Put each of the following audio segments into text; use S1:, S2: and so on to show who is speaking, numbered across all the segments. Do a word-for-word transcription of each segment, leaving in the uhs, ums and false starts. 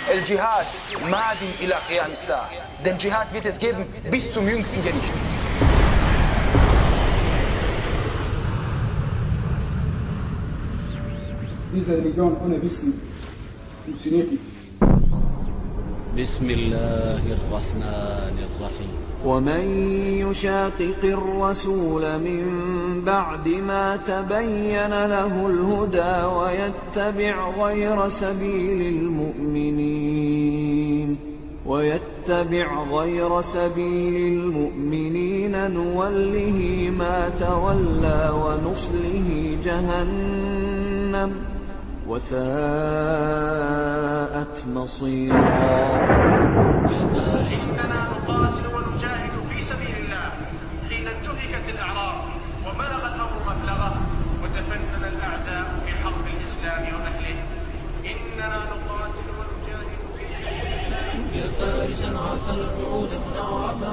S1: El Dschihad madin ila qiyam as-sa'a. Den Dschihad wird es geben bis zum jüngsten Gericht.
S2: Diese Religion ohne Wissen funktioniert nicht.
S3: بسم الله الرحمن الرحيم
S4: ومن يشاقق الرسول من بعد ما تبين له الهدى ويتبع غير سبيل المؤمنين ويتبع غير سبيل المؤمنين نوله ما تولى ونصله جهنم وساءت مصيرا.
S5: إننا نقاتل ونجاهد في سبيل الله حين انتهكت الأعراض وبلغ الأمر مبلغه وتفنن الأعداء في حرب الإسلام وأهله. إننا نقاتل ونجاهد في سبيل الله
S3: يا فارسا عرف الوعود منعما.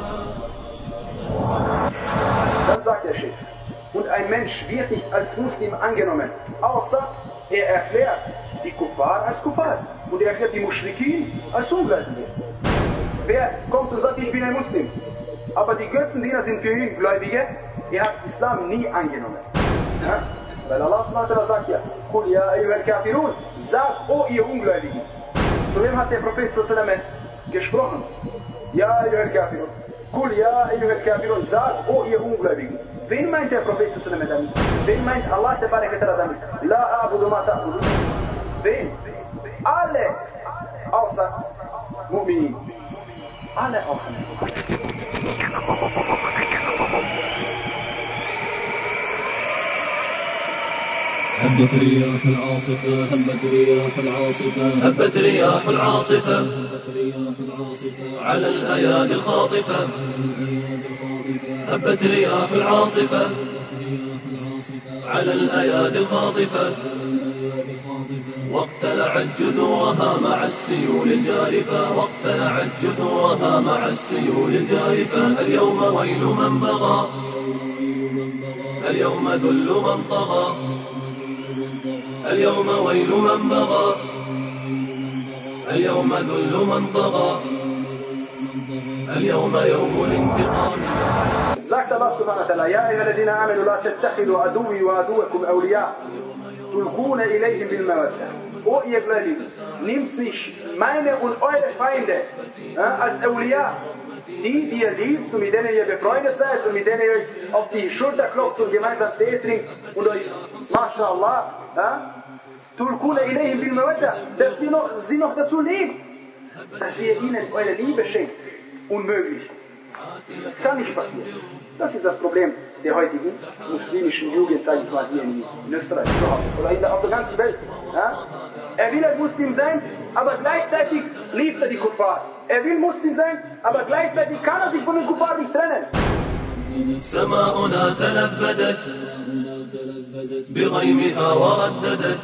S6: Dann sagt der Sheikh, und ein Mensch wird nicht als Muslim angenommen, außer er erklärt die Kuffar als Kuffar und er erklärt die Muschrikin als Ungläubige. Wer kommt und sagt, ich bin ein Muslim, aber die Götzendiener sind für ihn Gläubige, er hat Islam nie angenommen. Ja? Weil Allah subhanahu wa ta'ala sagt ja, Kul ya ayyuhal kafirun, sag, oh ihr Ungläubigen. Zu wem hat der Prophet sallallahu alaihi wasallam gesprochen? Ya ayyuhal kafirun, Kul ya ayyuhal kafirun, sag, oh ihr Ungläubigen. Wen meint der Prophet sallallahu alaihi wasallam damit? Wen meint Allah tabarak wa ta'ala damit? La a'budu ma ta'budu. Wen? Alle außer Mu'minin. Alle außer Mu'minin.
S3: هبت رياح العاصفة هبت رياح العاصفة هبت رياح العاصفة هبت رياح العاصفة على الأيادي الخاطفة هبت رياح العاصفة على الأيادي الخاطفة واقتلعت جذورها مع السيول الجارفة واقتلعت جذورها مع السيول الجارفة. اليوم ويل من بغى اليوم ذل من طغى اليوم ويل من بغى اليوم ذل من طغى اليوم يوم الانتقام.
S6: Sagt Allah subhanahu wa ta'ala, ja ayyuhalladhina amanu la tattakhidu aduwwi wa aduwwakum awliya tulquna ilayhim bil mawaddah. O ihr Gläubigen, nehmt sich meine und eure Feinde ja, als Awliya, die, die ihr liebt und mit denen ihr befreundet seid und mit denen ihr euch auf die Schulter klopft und gemeinsam Tee trinkt und euch, mashallah, ja, tulquna ilayhim bil mawaddah, dass sie noch, sie noch dazu liebt, dass ihr ihnen eure Liebe schenkt. Unmöglich. Das kann nicht passieren. Das ist das Problem der heutigen muslimischen Jugend, sage ich mal, hier in, in Österreich oder in der, auf der ganzen Welt. Ja? Er will ein Muslim sein, aber gleichzeitig liebt er die Kuffar. Er will Muslim sein, aber gleichzeitig kann er sich von den Kuffar nicht trennen.
S3: سماؤنا تلبدت بغيمها ورددت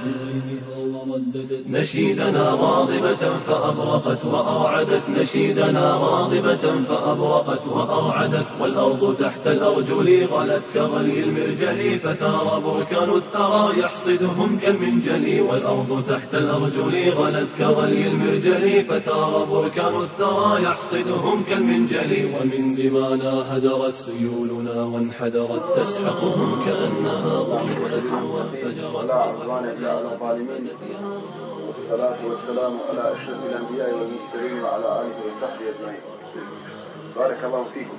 S3: نشيدنا غاضبة فأبرقت وأرعدت نشيدنا غاضبة فأبرقت وأرعدت والأرض تحت الأرجل غلت كغلي المرجل فثار بركان الثرى يحصدهم كالمنجل والأرض تحت الأرجل غلت كغلي المرجل فثار بركان الثرى يحصدهم كالمنجل ومن دمانا هدرت سيولنا وانحدرت تسحقهم كأنها غنولة وانفجرت
S6: والصلاة والسلام على أشرف الأنبياء والمرسلين وعلى آله وصحبه أجمعين. بارك الله فيكم.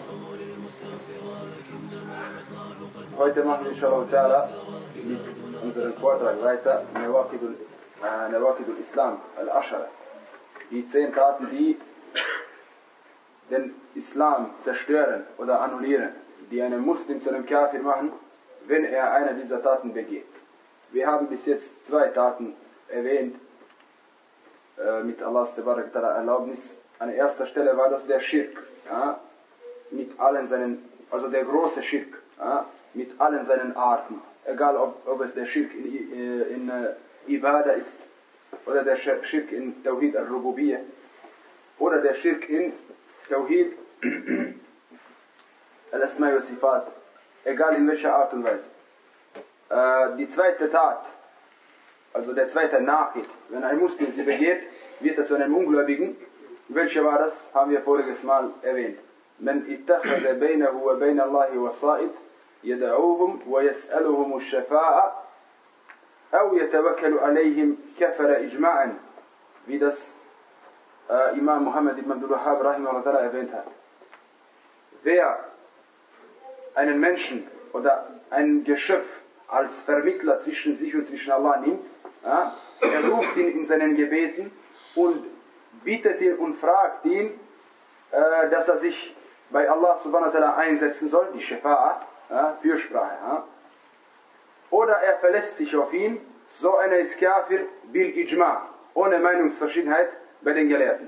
S6: Heute machen wir inshallah ta'ala mit unserem Vortrag weiter Nawaqidul Nawaqidul Islam al-Ashara. Die zehn Taten, die den Islam zerstören oder annullieren, die einen Muslim zu einem Kafir machen, wenn er eine dieser Taten begeht. Wir haben bis jetzt zwei Taten erwähnt, äh, mit Allahs Erlaubnis. An erster Stelle war das der Schirk, ja, mit allen seinen, also der große Schirk, ja, mit allen seinen Arten. Egal ob, ob es der Schirk in, in, in uh, Ibadah ist, oder der Schirk in Tawhid al-Rububiyyah, oder der Schirk in Tawhid al-Asma wa Sifat, egal in welcher Art und Weise. Äh, die zweite Tat also der zweite Nachricht, wenn ein Muslim sie begeht, wird er zu einem Ungläubigen. Welche war das? Haben wir voriges Mal erwähnt. Man ittakhadha bainahu wa bain Allahi wasa'id yad'uuhum wa yas'aluhum ash-shafa'a aw yatawakkalu alayhim kafara ijma'an, wie das äh, Imam Muhammad ibn Abdul Wahhab rahimahullah erwähnt hat. Wer einen Menschen oder ein Geschöpf als Vermittler zwischen sich und zwischen Allah nimmt, ja, er ruft ihn in seinen Gebeten und bittet ihn und fragt ihn, äh, dass er sich bei Allah subhanahu wa ta'ala einsetzen soll, die Shafa'a, ja, Fürsprache. Ja. Oder er verlässt sich auf ihn, so einer ist Kafir bil Ijma', ohne Meinungsverschiedenheit bei den Gelehrten.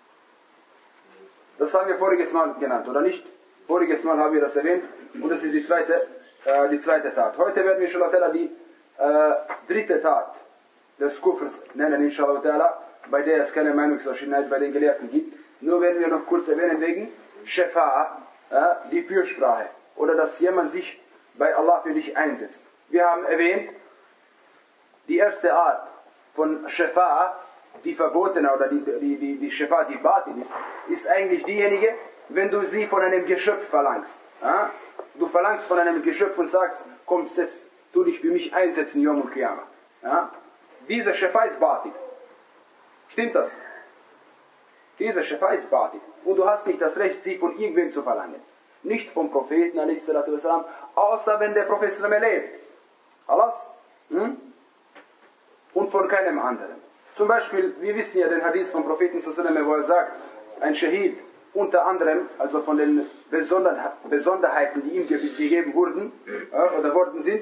S6: Das haben wir voriges Mal genannt, oder nicht? Voriges Mal haben wir das erwähnt und das ist die zweite, äh, die zweite Tat. Heute werden wir inshallah die äh, dritte Tat des Kufrs nennen, inshallah, bei der es keine Meinungsverschiedenheit bei den Gelehrten gibt. Nur werden wir noch kurz erwähnen wegen Shafa'a, äh, die Fürsprache, oder dass jemand sich bei Allah für dich einsetzt. Wir haben erwähnt, die erste Art von Shafa'a, die verbotene oder die, die, die, die Shafa'a, die Batil ist, ist eigentlich diejenige, wenn du sie von einem Geschöpf verlangst. Ja? Du verlangst von einem Geschöpf und sagst, komm, setz, tu dich für mich einsetzen, Yom al-Qiyamah. Ja? Diese Shafa'a ist Batil. Stimmt das? Diese Shafa'a ist Batil. Und du hast nicht das Recht, sie von irgendwem zu verlangen. Nicht vom Propheten, außer wenn der Prophet lebt. Alles? Hm? Und von keinem anderen. Zum Beispiel, wir wissen ja den Hadith vom Propheten, wo er sagt, ein Shahid, unter anderem, also von den Besonderheiten, die ihm gegeben wurden, äh, oder worden sind,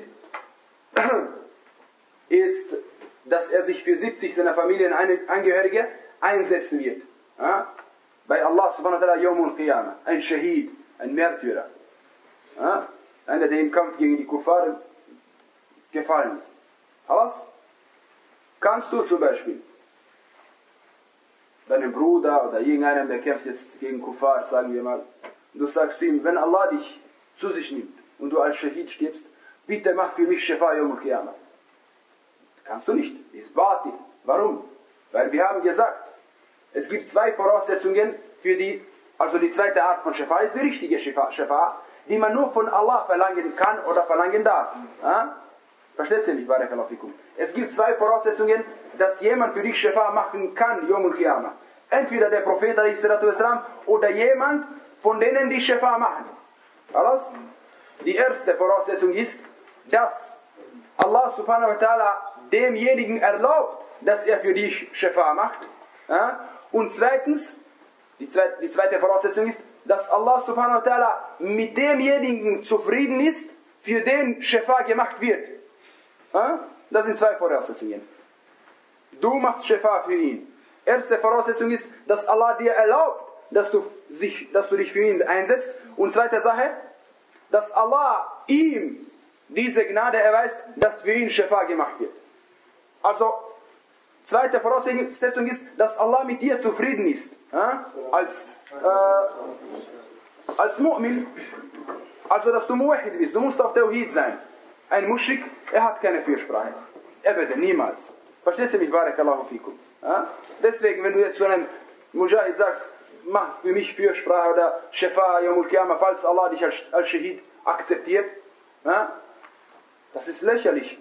S6: ist, dass er sich für siebzig seiner Familienangehörige einsetzen wird. Äh, bei Allah subhanahu wa ta'ala Yawm al-Qiyamah. Ein Shahid, ein Märtyrer. Äh, einer, der im Kampf gegen die Kuffar gefallen ist. Alles? Kannst du zum Beispiel deinem Bruder oder irgendeinem, der kämpft jetzt gegen Kuffar, sagen wir mal, du sagst zu ihm, wenn Allah dich zu sich nimmt und du als Shahid stirbst, bitte mach für mich Shafa'a Yawm al-Qiyamah. Kannst du nicht. Ist Batil. Warum? Weil wir haben gesagt, es gibt zwei Voraussetzungen für die, also die zweite Art von Shafa'a ist die richtige Shafa'a, die man nur von Allah verlangen kann oder verlangen darf. Ja? Versteht ihr nicht, Barakallahu fikum? Es gibt zwei Voraussetzungen, dass jemand für dich Shafa'a machen kann, Yawm al-Qiyamah. Entweder der Prophet oder jemand von denen, die Shafa'a machen. Alles? Die erste Voraussetzung ist, dass Allah subhanahu wa ta'ala demjenigen erlaubt, dass er für dich Shafa'a macht. Ja? Und zweitens, die zweite, die zweite Voraussetzung ist, dass Allah subhanahu wa ta'ala mit demjenigen zufrieden ist, für den Shafa'a gemacht wird. Ja? Das sind zwei Voraussetzungen. Du machst Shafa'a für ihn. Erste Voraussetzung ist, dass Allah dir erlaubt, dass du, sich, dass du dich für ihn einsetzt. Und zweite Sache, dass Allah ihm diese Gnade erweist, dass für ihn Shafa'a gemacht wird. Also, zweite Voraussetzung ist, dass Allah mit dir zufrieden ist. Ja? Als, äh, als Mu'min, also dass du Muwahid bist. Du musst auf Tawhid sein. Ein Muschrik, er hat keine Fürsprache. Ebede, niemals. Verstehst du mich? Barakallahu fikum. Ja? Deswegen, wenn du jetzt zu einem Mujahid sagst, mach für mich Fürsprache oder Shafa'a Yawm al-Qiyamah, falls Allah dich als, als Shahid akzeptiert, ja? Das ist lächerlich.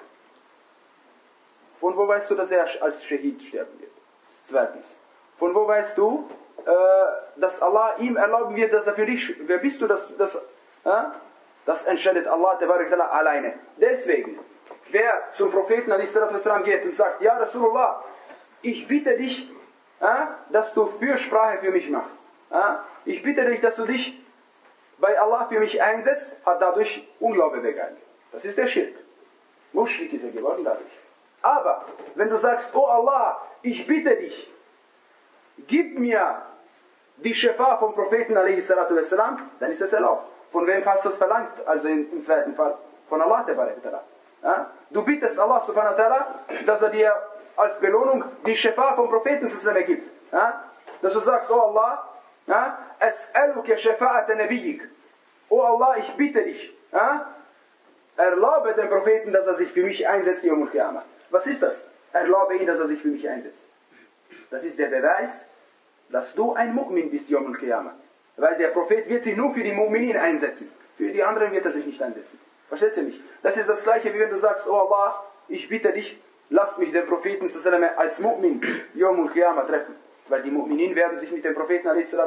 S6: Von wo weißt du, dass er als Shahid sterben wird? Zweitens. Von wo weißt du, äh, dass Allah ihm erlauben wird, dass er für dich, wer bist du, dass, dass, äh, das entscheidet Allah alleine. Deswegen, wer zum Propheten geht und sagt, ja Rasulullah, ich bitte dich, äh, dass du Fürsprache für mich machst. Äh, ich bitte dich, dass du dich bei Allah für mich einsetzt, hat dadurch Unglaube begangen. Das ist der Schirk. Muschrik ist er geworden dadurch. Aber, wenn du sagst, oh Allah, ich bitte dich, gib mir die Shafa'a vom Propheten, dann ist es erlaubt. Von wem hast du es verlangt? Also im zweiten Fall, von Allah. Ja? Du bittest Allah subhanahu wa ta'ala, dass er dir als Belohnung die Shafa'a vom Propheten gibt. Ja? Dass du sagst, oh Allah, ja? As'aluka shafa'ata nabiyyik. Oh Allah, ich bitte dich, ja? Erlaube dem Propheten, dass er sich für mich einsetzt, Yawm al-Qiyamah. Was ist das? Erlaube ihn, dass er sich für mich einsetzt. Das ist der Beweis, dass du ein Mu'min bist, Yawm al-Qiyamah. Weil der Prophet wird sich nur für die Mu'minin einsetzen. Für die anderen wird er sich nicht einsetzen. Versteht ihr mich? Das ist das gleiche, wie wenn du sagst, oh Allah, ich bitte dich, lass mich den Propheten als Mu'min Yawm al-Qiyamah treffen. Weil die Mu'minin werden sich mit dem Propheten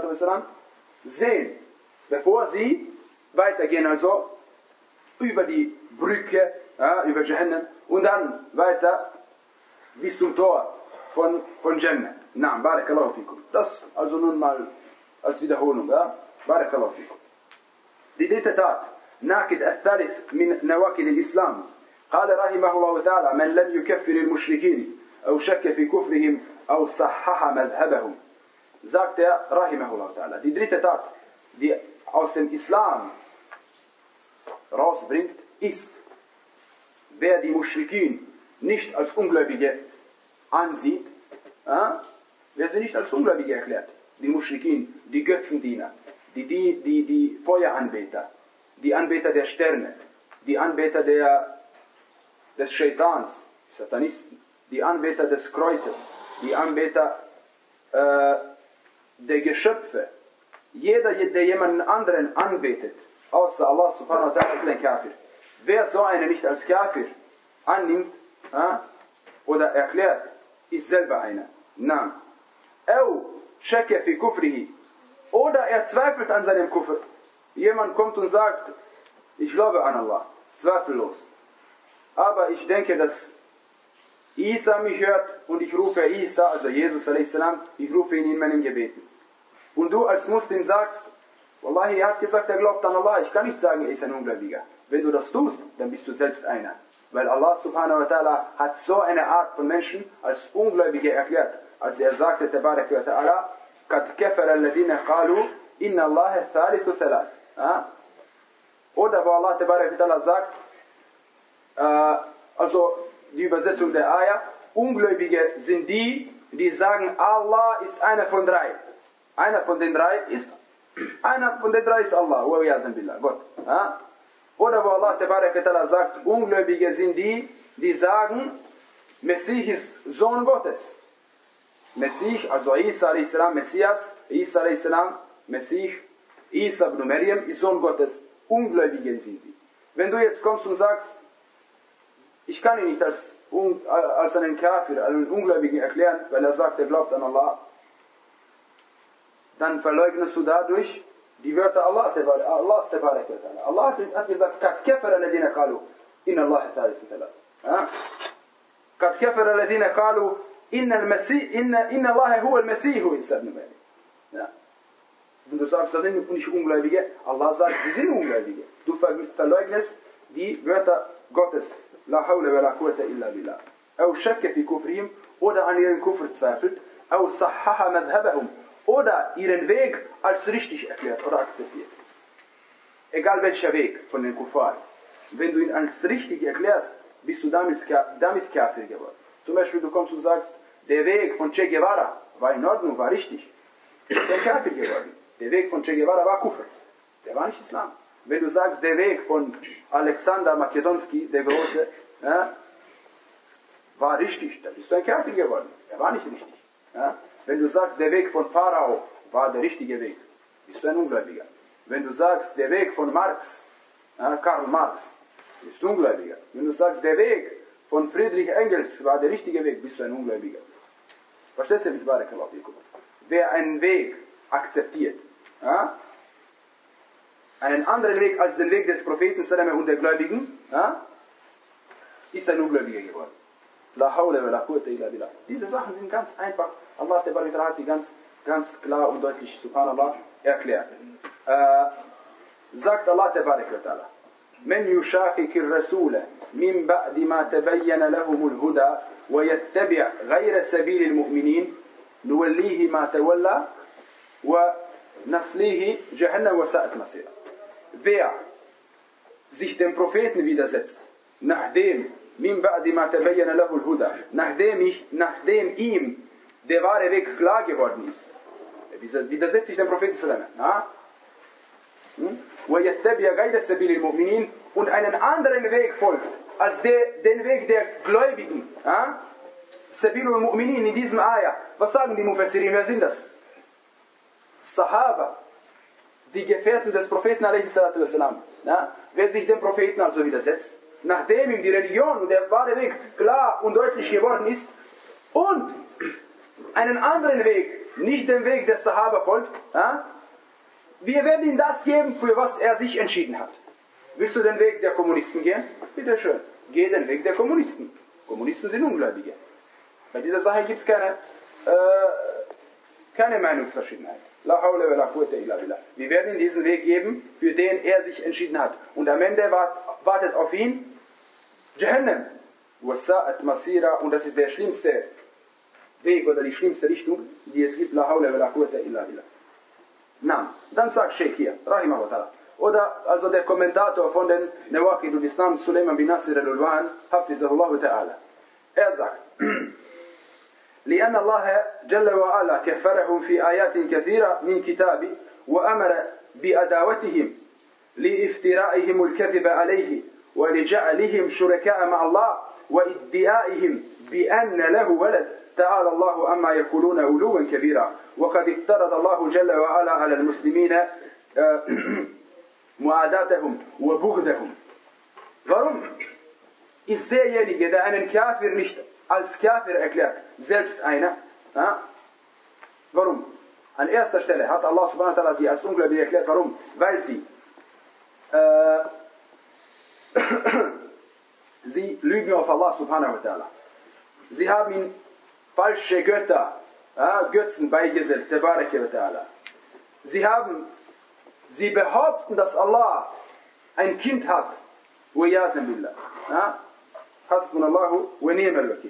S6: sehen, bevor sie weitergehen, also über die Brücke, ja, über Jahannam und dann weiter bis zum Tor von, von Jannah. Naam, barakallahu fikum. Das also nun mal als Wiederholung. Ja? Barakallahu fikum. Die dritte Tat. ناقد الثالث من نواقض الإسلام. قال رحمه الله تعالى: من لم يكفر المشركين أو شك في كفرهم أو صحح مذهبهم. Sagt er, rahimahullah ta'ala. Die dritte Tat, die aus dem Islam rausbringt, ist, wer die Muschrikin nicht als Ungläubige ansieht, äh, wer sie nicht als Ungläubige erklärt. Die Muschrikin, die Götzendiener, die, die, die, die Feueranbeter, die Anbeter der Sterne, die Anbeter der, des Shaitans, Satanisten, die Anbeter des Kreuzes, die Anbeter äh, der Geschöpfe. Jeder, der jemanden anderen anbetet, außer Allah subhanahu wa ta'ala, ist ein Kafir. Wer so einen nicht als Kafir annimmt äh, oder erklärt, ist selber einer. Naam. Au shakka fi kufrihi. Oder er zweifelt an seinem Kufr. Jemand kommt und sagt, ich glaube an Allah, zweifellos. Aber ich denke, dass Isa mich hört und ich rufe Isa, also Jesus a s, ich rufe ihn in meinen Gebeten. Und du als Muslim sagst, Wallahi, er hat gesagt, er glaubt an Allah, ich kann nicht sagen, er ist ein Ungläubiger. Wenn du das tust, dann bist du selbst einer. Weil Allah subhanahu wa ta'ala hat so eine Art von Menschen als Ungläubige erklärt. Als er sagte, Tabarak wa ta'ala, قَدْ كَفَرَ الَّذِينَ قَالُوا إِنَّ اللَّهَ ثَالِثُ ثَلَاثٍ. Oder wo Allah Tabarak wa ta'ala sagt, äh, also die Übersetzung der Ayah, Ungläubige sind die, die sagen, Allah ist einer von drei. Einer von den drei ist, einer von den drei ist Allah, wa yazan billah, Gott. Ja? Oder wo Allah Tabarak wa ta'ala sagt, Ungläubige sind die, die sagen, Messias ist Sohn Gottes. Messias, also Isa a s, Messias, Isa a s, Messias, Isa ibn Maryam ist Sohn Gottes. Ungläubige sind sie. Wenn du jetzt kommst und sagst, ich kann ihn nicht als, als einen Kafir, einen Ungläubigen erklären, weil er sagt, er glaubt an Allah, dann verleugnest du dadurch die Wörter Allah, Allahs Tabarak wa ta'ala. Allah hat gesagt, قَدْ كَفَرَ الَّذِينَ قَالُوا إِنَّ اللَّهَ ثَالِثُ ثَلَاثٍ. قَدْ كَفَرَ الَّذِينَ قَالُوا إِنَّ الْمَسِيحَ إِنَّ إِنَّ اللَّهَ هُوَ الْمَسِيحُ عِيسَى ibn Maryam. Wenn du sagst, das sind nicht Ungläubige, Allah sagt, sie sind Ungläubige. Du verleugnest die Wörter Gottes. La hawla wa la quwwata illa billah. Au shakka fi kufrihim, oder an ihren Kufr zweifelt. Au sahhaha madhhabahum, oder ihren Weg als richtig erklärt oder akzeptiert. Egal welcher Weg von den Kuffar. Wenn du ihn als richtig erklärst, bist du damit, damit Kafir geworden. Zum Beispiel, du kommst und sagst, der Weg von Che Guevara war in Ordnung, war richtig. Du bist ein Kafir geworden. Der Weg von Che Guevara war Kufr. Der war nicht Islam. Wenn du sagst, der Weg von Alexander Makedonski, der Große, ja, war richtig, dann bist du ein Kafir geworden. Er war nicht richtig. Ja. Wenn du sagst, der Weg von Pharao war der richtige Weg, bist du ein Ungläubiger. Wenn du sagst, der Weg von Marx, ja, Karl Marx, bist du Ungläubiger. Wenn du sagst, der Weg von Friedrich Engels war der richtige Weg, bist du ein Ungläubiger. Verstehst du mich? Wer einen Weg akzeptiert, ja, einen anderen Weg als den Weg des Propheten und der Gläubigen, ja, ist ein Ungläubiger geworden. La hawla wa la quwwata illa billah. Diese Sachen sind ganz einfach. Allah hat sie ganz, ganz klar und deutlich, subhanallah, erklärt. Äh, sagt Allah tabarak wa ta'ala, من يشاقق الرسول من بعد ما تبين لهم الهدى ويتبع غير سبيل المؤمنين نوليه ما تولى ونصليه جهنم وساءت مصيرا. Wer sich dem Propheten widersetzt, nachdem min ba'di ma tabayyana lahu al-huda, nachdem ich nachdem ihm der wahre Weg klar geworden ist, widersetzt sich dem Propheten sallallahu alaihi wasallam, wa yattabi' ghayra sabil al-mu'minin, und einen anderen Weg folgt als der, den Weg der Gläubigen. Ja? Sabilul Mu'minin in diesem Ayah. Was sagen die Mufassirin? Wer sind das? Sahaba, die Gefährten des Propheten a.s. Ja? Wer sich dem Propheten also widersetzt, nachdem ihm die Religion und der wahre Weg klar und deutlich geworden ist und einen anderen Weg, nicht den Weg des Sahaba folgt, ja? Wir werden ihm das geben, für was er sich entschieden hat. Willst du den Weg der Kommunisten gehen? Bitte schön, geh den Weg der Kommunisten. Kommunisten sind Ungläubige. Bei dieser Sache gibt es keine, äh, keine Meinungsverschiedenheit. La hawla wa la quwwata illa billah. Wir werden ihm diesen Weg geben, für den er sich entschieden hat. Und am Ende wartet auf ihn Jahannam. Wasa'at masira. Und das ist der schlimmste Weg oder die schlimmste Richtung, die es gibt. La hawla wa la quwwata illa billah. Na, dann sagt Sheikh hier, rahimahullah. Oder also der Kommentator von den Nawaqidul Islam, Suleiman bin Nasir al-Ulwan, hafizahullah ta'ala. Er sagt, لأن الله جل وعلا كفرهم في آيات كثيرة من كتابه وأمر بأداوتهم لافترائهم الكذب عليه ولجعلهم شركاء مع الله وادعائهم بأن له ولد تعالى الله عما يقولون علوا كبيرا وقد افترض الله جل وعلا على المسلمين معاداتهم وبغضهم. Warum ist derjenige, der einen Kafir nicht als Kafir erklärt, selbst einer? Ja? Warum? An erster Stelle hat Allah subhanahu wa ta'ala sie als ungläubig erklärt. Warum? Weil sie äh, sie lügen auf Allah subhanahu wa ta'ala. Sie haben ihm falsche Götter, ja, Götzen beigesetzt, tabaraka wa ta'ala. Sie haben, sie behaupten, dass Allah ein Kind hat. Wa yazam billah. Ja? Hasbunallahu wa ni'mal wakil.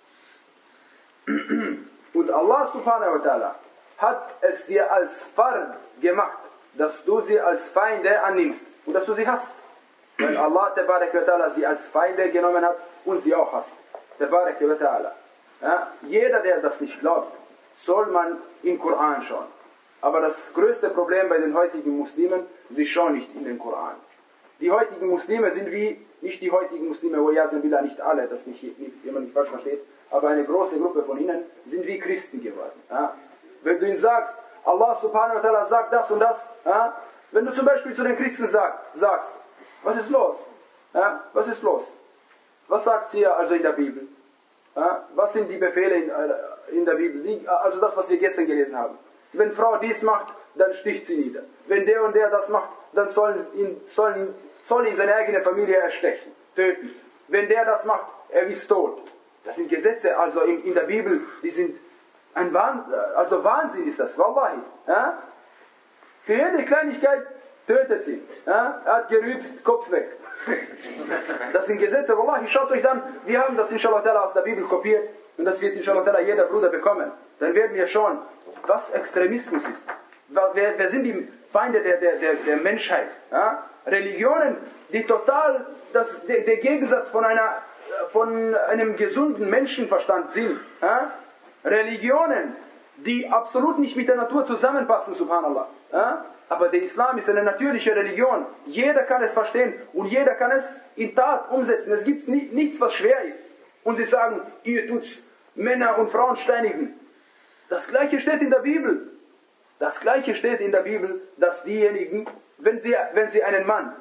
S6: Und Allah subhanahu wa ta'ala hat es dir als Fard gemacht, dass du sie als Feinde annimmst und dass du sie hasst. Weil Allah tabaraka wa ta'ala sie als Feinde genommen hat und sie auch hasst. Tabaraka wa ta'ala. Ja? Jeder, der das nicht glaubt, soll man im Koran schauen. Aber das größte Problem bei den heutigen Muslimen, sie schauen nicht in den Koran. Die heutigen Muslime sind wie, nicht die heutigen Muslime, wo ja sind nicht alle, das nicht, nicht, jemand nicht falsch versteht, aber eine große Gruppe von ihnen sind wie Christen geworden. Ja? Wenn du ihnen sagst, Allah subhanahu wa ta'ala sagt das und das, ja? Wenn du zum Beispiel zu den Christen sag, sagst, was ist los? Ja? Was ist los? Was sagt sie also in der Bibel? Ja? Was sind die Befehle in, in der Bibel? Die, also das, was wir gestern gelesen haben. Wenn Frau dies macht, dann sticht sie nieder. Wenn der und der das macht, dann soll ihn, soll ihn, soll ihn seine eigene Familie erstechen, töten. Wenn der das macht, er ist tot. Das sind Gesetze, also in, in der Bibel, die sind ein Wahnsinn, also Wahnsinn ist das, wallahi. Ja? Für jede Kleinigkeit tötet sie. Ja? Er hat gerübst, Kopf weg. Das sind Gesetze, wallahi, schaut euch dann, wir haben das inshallah aus der Bibel kopiert und das wird inshallah jeder Bruder bekommen. Dann werden wir schauen, was Extremismus ist. Wer, wer sind die Feinde der, der, der, der Menschheit? Ja? Religionen, die total das, der, der Gegensatz von, einer, von einem gesunden Menschenverstand sind. Ja? Religionen, die absolut nicht mit der Natur zusammenpassen, subhanallah. Ja? Aber der Islam ist eine natürliche Religion. Jeder kann es verstehen und jeder kann es in Tat umsetzen. Es gibt nicht, nichts, was schwer ist. Und sie sagen, ihr tut Männer und Frauen steinigen. Das Gleiche steht in der Bibel. Das Gleiche steht in der Bibel, dass diejenigen, wenn sie, wenn sie einen Mann,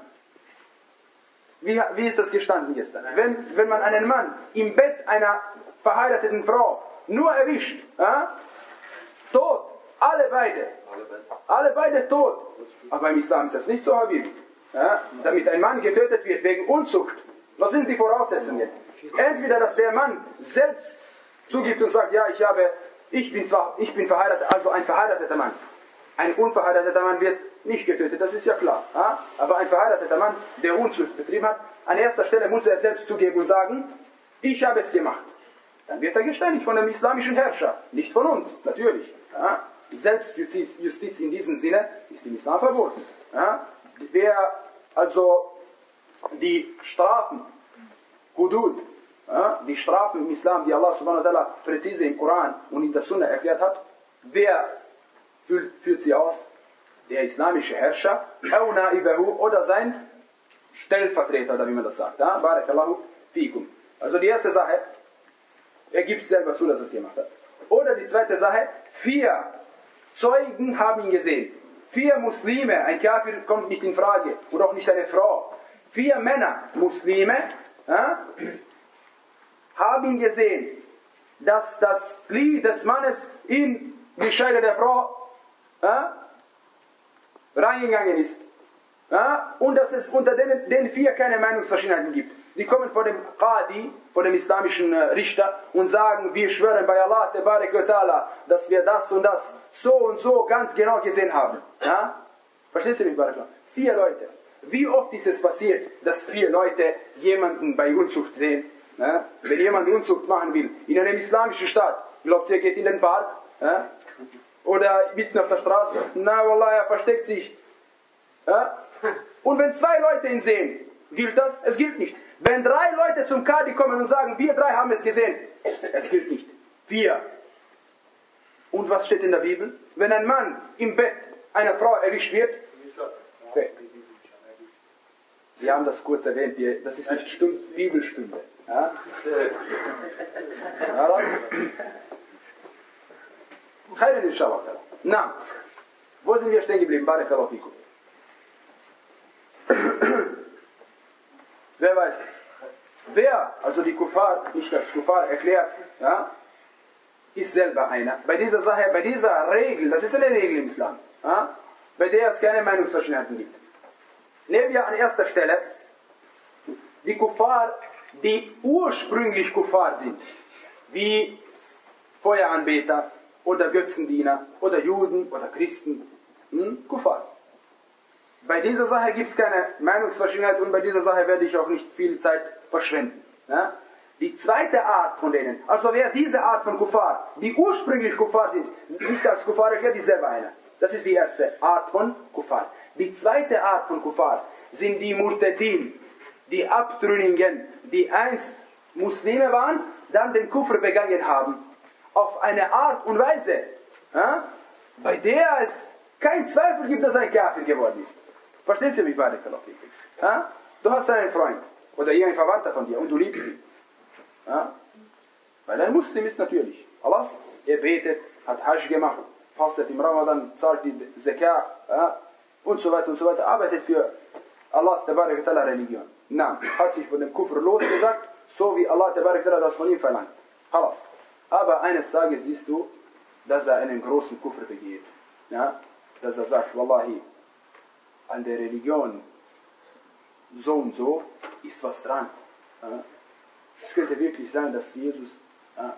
S6: wie, wie ist das gestanden gestern? Wenn, wenn man einen Mann im Bett einer verheirateten Frau nur erwischt, ja, tot, alle beide, alle beide tot. Aber im Islam ist das nicht so, Habib. Ja, damit ein Mann getötet wird wegen Unzucht, was sind die Voraussetzungen? Entweder, dass der Mann selbst zugibt und sagt, ja, ich habe Ich bin zwar, ich bin verheiratet, also ein verheirateter Mann. Ein unverheirateter Mann wird nicht getötet, das ist ja klar. Ja? Aber ein verheirateter Mann, der Unzucht betrieben hat, an erster Stelle muss er selbst zugeben und sagen, ich habe es gemacht. Dann wird er gesteinigt von dem islamischen Herrscher, nicht von uns, natürlich. Ja? Selbstjustiz Justiz in diesem Sinne ist im Islam verboten. Ja? Wer also die Strafen, Hudud, ja, die Strafen im Islam, die Allah subhanahu wa ta'ala präzise im Koran und in der Sunna erklärt hat, wer führt, führt sie aus? Der islamische Herrscher, oder sein Stellvertreter, oder wie man das sagt. Ja? Barakallahu fikum. Also die erste Sache, er gibt selber zu, dass er es gemacht hat. Oder die zweite Sache, vier Zeugen haben ihn gesehen. Vier Muslime, ein Kafir kommt nicht in Frage, oder auch nicht eine Frau. Vier Männer, Muslime, ja, haben ihn gesehen, dass das Glied des Mannes in die Scheide der Frau ja, reingegangen ist. Ja, und dass es unter den, den vier keine Meinungsverschiedenheiten gibt. Die kommen vor dem Qadi, vor dem islamischen Richter und sagen, wir schwören bei Allah, Tabarak wa Ta'ala, dass wir das und das so und so ganz genau gesehen haben. Ja? Verstehst du mich, Baraklah? Vier Leute. Wie oft ist es passiert, dass vier Leute jemanden bei Unzucht sehen? Ja? Wenn jemand Unzucht machen will, in einem islamischen Staat, glaubt ihr, er geht in den Park? Ja? Oder mitten auf der Straße? Na, Wallah, er versteckt sich. Ja? Und wenn zwei Leute ihn sehen, gilt das? Es gilt nicht. Wenn drei Leute zum Qadi kommen und sagen, wir drei haben es gesehen, es gilt nicht. Vier. Und was steht in der Bibel? Wenn ein Mann im Bett einer Frau erwischt wird, weg. Wir haben das kurz erwähnt, das ist nicht Stunde, Bibelstunde. Ja? Ja, das? Khairan inshallah. Na, wo sind wir stehen geblieben? Barakallahu fikum. Wer weiß es? Wer, also die Kuffar, nicht als Kuffar erklärt, ja, ist selber einer. Bei dieser Sache, bei dieser Regel, das ist eine Regel im Islam, ja, bei der es keine Meinungsverschiedenheiten gibt. Nehmen wir an erster Stelle die Kuffar, die ursprünglich Kuffar sind, wie Feueranbeter oder Götzendiener oder Juden oder Christen. Hm? Kuffar. Bei dieser Sache gibt es keine Meinungsverschiedenheit und bei dieser Sache werde ich auch nicht viel Zeit verschwenden. Ja? Die zweite Art von denen, also wer diese Art von Kuffar, die ursprünglich Kuffar sind, nicht als Kuffar erklärt, ist selber einer. Das ist die erste Art von Kuffar. Die zweite Art von Kuffar sind die Murtadin, die Abtrünnigen, die einst Muslime waren, dann den Kufr begangen haben. Auf eine Art und Weise, ja, bei der es kein Zweifel gibt, dass er ein Kafir geworden ist. Verstehst du mich, Barakallahu fikum? Ja? Du hast einen Freund oder irgendein Verwandter von dir und du liebst ihn. Ja? Weil ein Muslim ist natürlich. Allah, er betet, hat Hajj gemacht, fastet im Ramadan, zahlt die Zakah, ja? Und so weiter und so weiter, arbeitet für Allahs Tabarak wa Ta'ala Religion. Na, hat sich von dem Kufr losgesagt, so wie Allah Tabarak wa Ta'ala das von ihm verlangt. Alles. Aber eines Tages siehst du, dass er einen großen Kufr begeht. Ja? Dass er sagt, Wallahi, an der Religion so und so ist was dran. Ja? Es könnte wirklich sein, dass Jesus ja,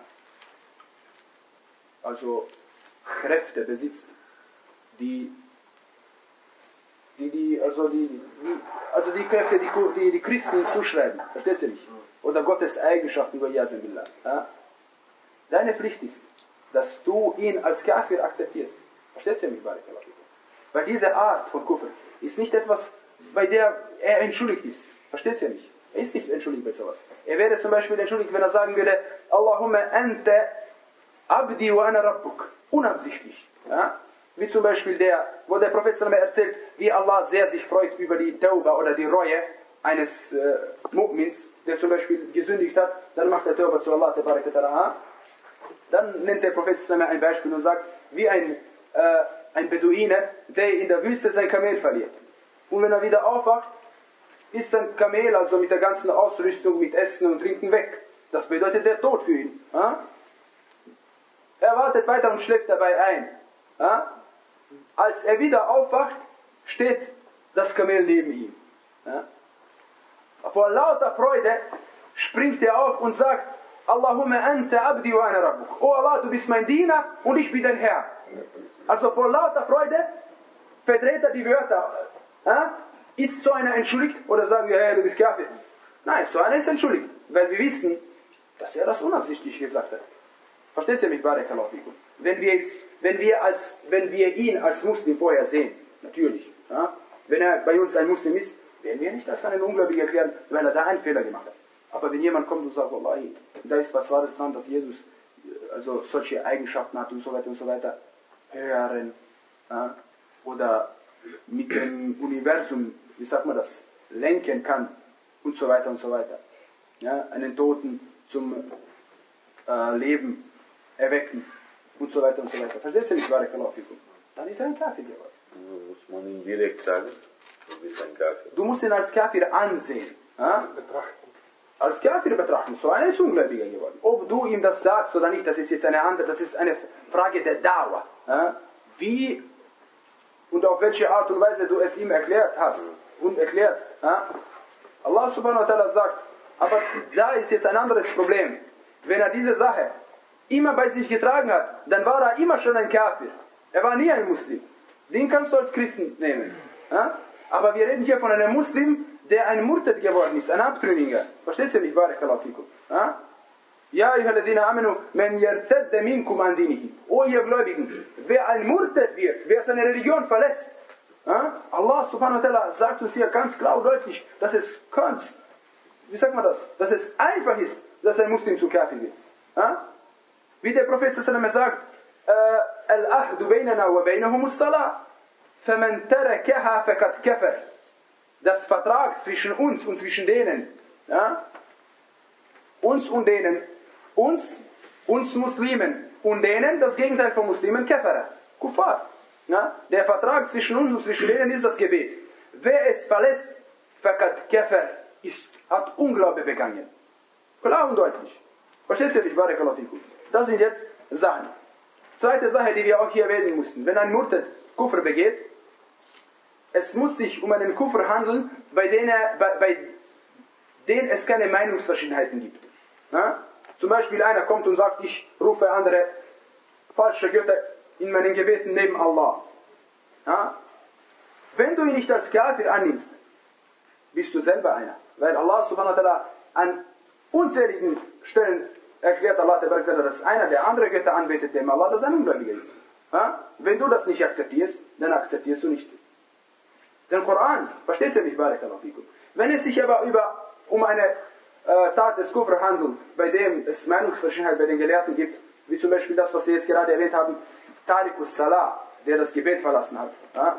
S6: also Kräfte besitzt, die die, die, also die, die, also die Kräfte, die die, die Christen zuschreiben. Verstehst du nicht? Oder Gottes Eigenschaften, ja? Deine Pflicht ist, dass du ihn als Kafir akzeptierst. Verstehst du mich, Barakallahu fikum? Weil diese Art von Kufr ist nicht etwas, bei der er entschuldigt ist. Verstehst du mich? Er ist nicht entschuldigt bei sowas. Er wäre zum Beispiel entschuldigt, wenn er sagen würde, Allahumma anta abdi wa ana rabbuk. Unabsichtlich. Ja? Wie zum Beispiel der, wo der Prophet erzählt, wie Allah sehr sich freut über die Tauba oder die Reue eines äh, Mu'mins, der zum Beispiel gesündigt hat, dann macht er Tauba zu Allah, Tabarak wa Ta'ala. Dann nennt der Prophet ein Beispiel und sagt, wie ein, äh, ein Beduine, der in der Wüste sein Kamel verliert. Und wenn er wieder aufwacht, ist sein Kamel also mit der ganzen Ausrüstung, mit Essen und Trinken weg. Das bedeutet der Tod für ihn. Ja? Er wartet weiter und schläft dabei ein. Ja? Als er wieder aufwacht, steht das Kamel neben ihm. Ja? Vor lauter Freude springt er auf und sagt, Allahumma anta abdi wa ana rabbuk. Oh Allah, du bist mein Diener und ich bin dein Herr. Also vor lauter Freude verdreht er die Wörter. Ja? Ist so einer entschuldigt oder sagen wir, hey, du bist Kafir? Nein, so einer ist entschuldigt, weil wir wissen, dass er das unabsichtlich gesagt hat. Versteht ihr mich, Barakallahu fikum? Wenn wir, wenn, wir als, wenn wir ihn als Muslim vorher sehen, natürlich, ja? Wenn er bei uns ein Muslim ist, werden wir nicht als einen Ungläubigen erklären, weil er da einen Fehler gemacht hat. Aber wenn jemand kommt und sagt, Wallahi, da ist was Wahres dran, dass Jesus also solche Eigenschaften hat und so weiter und so weiter, hören, ja? Oder mit dem Universum, wie sagt man das, lenken kann und so weiter und so weiter. ja, einen Toten zum äh, Leben erwecken und so weiter und so weiter. Versteht ihr nicht, Barakallahu fikum? Dann ist er ein Kafir geworden.
S7: Muss man ihn direkt sagen, du bist ein Kafir.
S6: Du musst ihn als Kafir ansehen. Ja?
S2: Betrachten.
S6: Als Kafir betrachten. So einer ist Ungläubiger geworden. Ob du ihm das sagst oder nicht, das ist jetzt eine andere, das ist eine Frage der Dauer. Ja? Wie und auf welche Art und Weise du es ihm erklärt hast und erklärst. Ja? Allah subhanahu wa ta'ala sagt, aber da ist jetzt ein anderes Problem. Wenn er diese Sache immer bei sich getragen hat, dann war er immer schon ein Kafir. Er war nie ein Muslim. Den kannst du als Christen nehmen. Ja? Aber wir reden hier von einem Muslim, der ein Murtad geworden ist, ein Abtrünniger. Verstehst du mich? Barakallahu fikum. Ja? Ja, ayyuhalladhina amanu, man yartadda minkum an dinihi. O ihr Gläubigen, wer ein Murtad wird, wer seine Religion verlässt, ja? Allah subhanahu wa ta'ala sagt uns hier ganz klar und deutlich, dass es kannst, wie sagt man das, dass es einfach ist, dass ein Muslim zu Kafir wird. Ja? Wie der Prophet sallallahu alaihi wasallam sagt, Al-Ahdu baynana wa baynahum as-Salah, faman tarakaha faqad kafar. Das Vertrag zwischen uns und zwischen denen, ja? uns und denen, uns, uns Muslimen und denen, das Gegenteil von Muslimen, Kafara, Kuffar. Ja? Der Vertrag zwischen uns und zwischen denen ist das Gebet. Wer es verlässt, faqad kafar, ist, hat Unglaube begangen. Klar und deutlich. Verstehst du mich? Barakallahu fikum. Das sind jetzt Sachen. Zweite Sache, die wir auch hier erwähnen mussten. Wenn ein Murtad Kufr begeht, es muss sich um einen Kufr handeln, bei dem, er, bei, bei dem es keine Meinungsverschiedenheiten gibt. Ja? Zum Beispiel einer kommt und sagt, ich rufe andere falsche Götter in meinen Gebeten neben Allah. Ja? Wenn du ihn nicht als Kafir annimmst, bist du selber einer. Weil Allah subhanahu wa ta'ala an unzähligen Stellen erklärt Allah, dass einer der andere Götter anbetet, dem Allah, das ein Ungläubiger ist. Ja? Wenn du das nicht akzeptierst, dann akzeptierst du nicht den Koran. Verstehst du mich? Barakallahu fikum. Wenn es sich aber über, um eine äh, Tat des Kufr handelt, bei dem es Meinungsverschiedenheit bei den Gelehrten gibt, wie zum Beispiel das, was wir jetzt gerade erwähnt haben, Tarikus Salah, der das Gebet verlassen hat. Ja?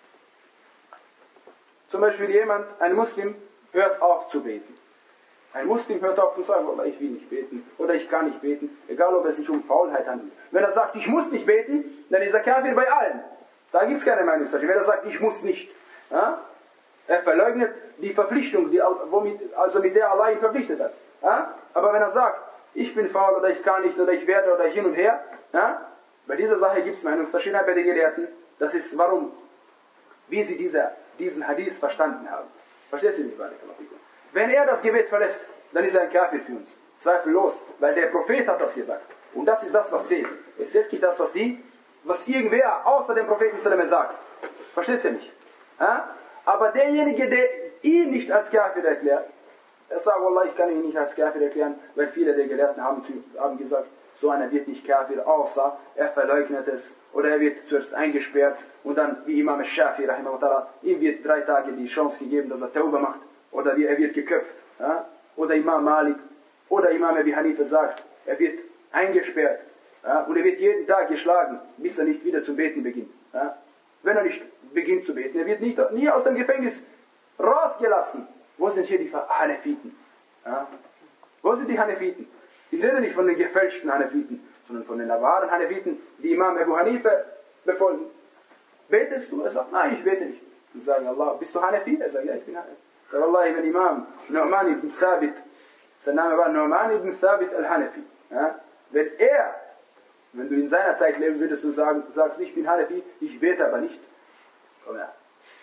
S6: Zum Beispiel jemand, ein Muslim, hört auf zu beten. Ein Muslim hört auf und sagt, ich will nicht beten oder ich kann nicht beten, egal ob es sich um Faulheit handelt. Wenn er sagt, ich muss nicht beten, dann ist er Kafir bei allen. Da gibt es keine Meinungsverschiedenheit. Wenn er sagt, ich muss nicht, ja? Er verleugnet die Verpflichtung, die, womit, also mit der Allah ihn verpflichtet hat. Ja? Aber wenn er sagt, ich bin faul oder ich kann nicht oder ich werde oder hin und her, ja? Bei dieser Sache gibt es Meinungsverschiedenheit bei den Gelehrten. Das ist warum, wie sie diese, diesen Hadith verstanden haben. Verstehst du mich? Wenn er das Gebet verlässt, dann ist er ein Kafir für uns. Zweifellos, weil der Prophet hat das gesagt. Und das ist das, was zählt. Es zählt nicht das, was die, was irgendwer außer dem Propheten sagt. Versteht ihr nicht? Ja? Aber derjenige, der ihn nicht als Kafir erklärt, er sagt, Wallah, ich kann ihn nicht als Kafir erklären, weil viele der Gelehrten haben, haben gesagt, so einer wird nicht Kafir, außer er verleugnet es oder er wird zuerst eingesperrt und dann, wie Imam al-Shafi, ihm wird drei Tage die Chance gegeben, dass er Tauba macht oder er wird geköpft. Ja? Oder Imam Malik oder Imam Abi Hanifa sagt, er wird eingesperrt, ja? Und er wird jeden Tag geschlagen, bis er nicht wieder zu beten beginnt. Ja? Wenn er nicht beginnt zu beten, er wird nicht, nie aus dem Gefängnis rausgelassen. Wo sind hier die Hanefiten? Ja? Wo sind die Hanefiten? Ich rede nicht von den gefälschten Hanefiten, sondern von den wahren Hanefiten, die Imam Abu Hanifa befolgen. Betest du? Er sagt, nein, ich bete nicht. Und sagen, Allah, bist du Hanefi? Er sagt, ja, ich bin Hanefi. Er sagt, Allah, wenn Imam Nu'man ibn Thabit, sein Name war Nu'man ibn Thabit al-Hanafi. Ja? Wenn er, wenn du in seiner Zeit leben würdest, du sagen, sagst, ich bin Hanefi, ich bete aber nicht. Komm her.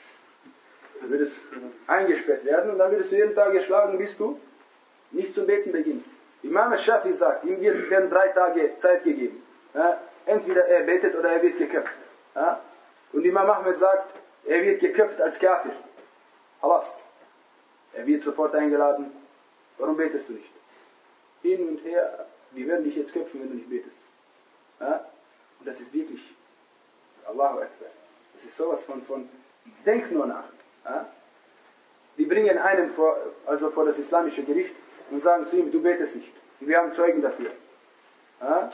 S6: Du würdest eingesperrt werden und dann würdest du jeden Tag geschlagen, bis du nicht zu beten beginnst. Imam al-Shafi sagt, ihm werden drei Tage Zeit gegeben. Ja? Entweder er betet oder er wird geköpft. Ja? Und Imam Ahmed sagt, er wird geköpft als Kafir. Halas. Er wird sofort eingeladen. Warum betest du nicht? Hin und her, die werden dich jetzt köpfen, wenn du nicht betest. Ja? Und das ist wirklich, Allahu Akbar. Das ist sowas von, von denk nur nach. Ja? Die bringen einen vor, also vor das islamische Gericht und sagen zu ihm, du betest nicht. Und wir haben Zeugen dafür. Ja?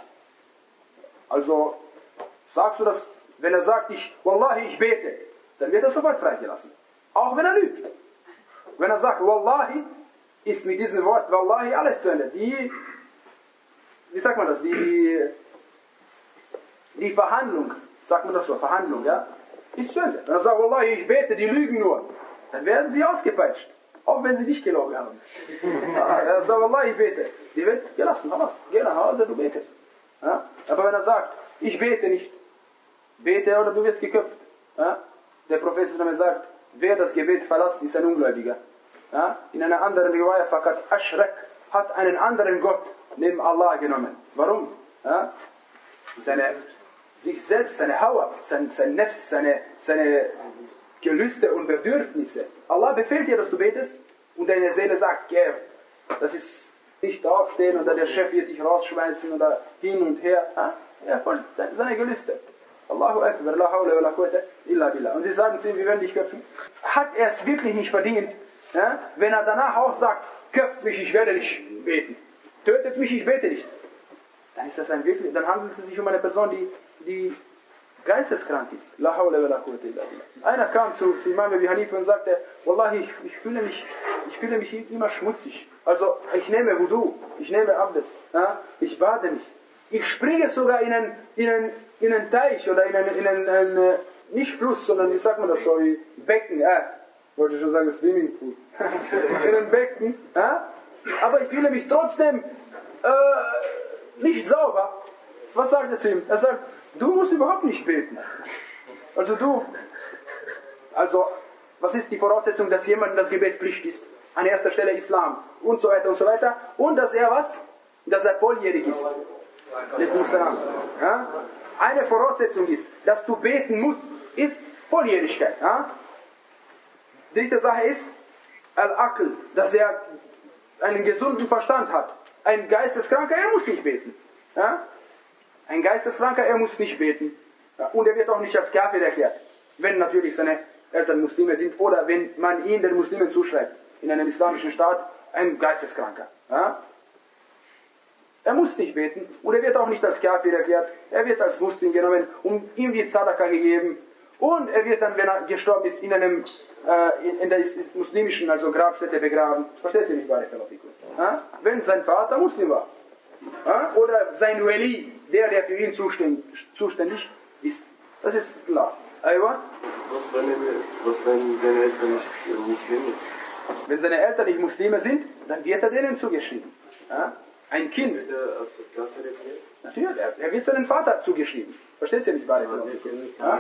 S6: Also sagst du das, wenn er sagt, ich, Wallahi, ich bete, dann wird er sofort freigelassen. Auch wenn er lügt. Wenn er sagt, Wallahi, ist mit diesem Wort Wallahi alles zu Ende. Die, wie sagt man das, die, die Verhandlung, sagt man das so, Verhandlung, ja, ist zu Ende. Wenn er sagt, Wallahi, ich bete, die lügen nur, dann werden sie ausgepeitscht. Auch wenn sie nicht gelogen haben. Er sagt, Wallahi, ich bete. Die wird gelassen, alles. Geh nach Hause, du betest. Ja? Aber wenn er sagt, ich bete nicht, bete oder du wirst geköpft. Ja? Der Prophet sagt, wer das Gebet verlässt, ist ein Ungläubiger. Ja? In einer anderen Riwaya, Fakat Ashrak, hat einen anderen Gott neben Allah genommen. Warum? Ja? Seine, sich selbst, seine Hawa, sein, sein Nefs, seine, seine Gelüste und Bedürfnisse. Allah befiehlt dir, dass du betest und deine Seele sagt, geh, das ist nicht aufstehen oder der Chef wird dich rausschmeißen oder hin und her. Ja? Er folgt seine Gelüste. Allahu Akbar, la hawla wa la quwwata illa billah. Und sie sagen zu ihm, wir werden dich köpfen. Hat er es wirklich nicht verdient, ja? Wenn er danach auch sagt, köpft mich, ich werde nicht beten. Tötet mich, ich bete nicht. Dann ist das ein wirklich, dann handelt es sich um eine Person, die, die geisteskrank ist. La hawla wa la quwwata illa billah. Einer kam zu, zu Imam Abi Hanifa und sagte, Wallahi, ich, ich, fühle mich, ich fühle mich immer schmutzig. Also ich nehme Wudu, ich nehme Abdest, ja? Ich bade nicht. Ich springe sogar in einen, in einen, in einen Teich oder in einen, in einen, einen, nicht Fluss, sondern wie sagt man das so, wie Becken, äh, wollte schon sagen, Swimmingpool. In ein Becken, ja? Aber ich fühle mich trotzdem äh, nicht sauber. Was sagt er zu ihm? Er sagt, du musst überhaupt nicht beten. Also du, also was ist die Voraussetzung, dass jemand das Gebet Pflicht ist? An erster Stelle Islam und so weiter und so weiter. Und dass er was? Dass er volljährig ist. Ja? Eine Voraussetzung ist, dass du beten musst, ist Volljährigkeit. Ja? Dritte Sache ist Al-Aql, dass er einen gesunden Verstand hat. Ein Geisteskranker, er muss nicht beten. Ja? Ein Geisteskranker, er muss nicht beten. Ja? Und er wird auch nicht als Kafir erklärt. Wenn natürlich seine Eltern Muslime sind oder wenn man ihn den Muslimen zuschreibt. In einem islamischen Staat ein Geisteskranker. Ja? Er muss nicht beten und er wird auch nicht als Kafir erklärt. Er wird als Muslim genommen und ihm wird Sadaka gegeben. Und er wird dann, wenn er gestorben ist, in einem äh, in, in der muslimischen also Grabstätte begraben. Versteht ihr nicht, Barakallahu? Ja? Wenn sein Vater Muslim war. Ja? Oder sein Wali, der, der für ihn zuständig, zuständig ist. Das ist klar. Aywa?
S8: Was, wenn, was, wenn seine Eltern nicht Muslime sind?
S6: Wenn seine Eltern nicht Muslime sind, dann wird er denen zugeschrieben. Ja? Ein Kind.
S8: Wird er als Kafir erklärt?
S6: Natürlich, er, er wird seinen Vater zugeschrieben. Versteht ihr nicht, Barakallahu? Ja?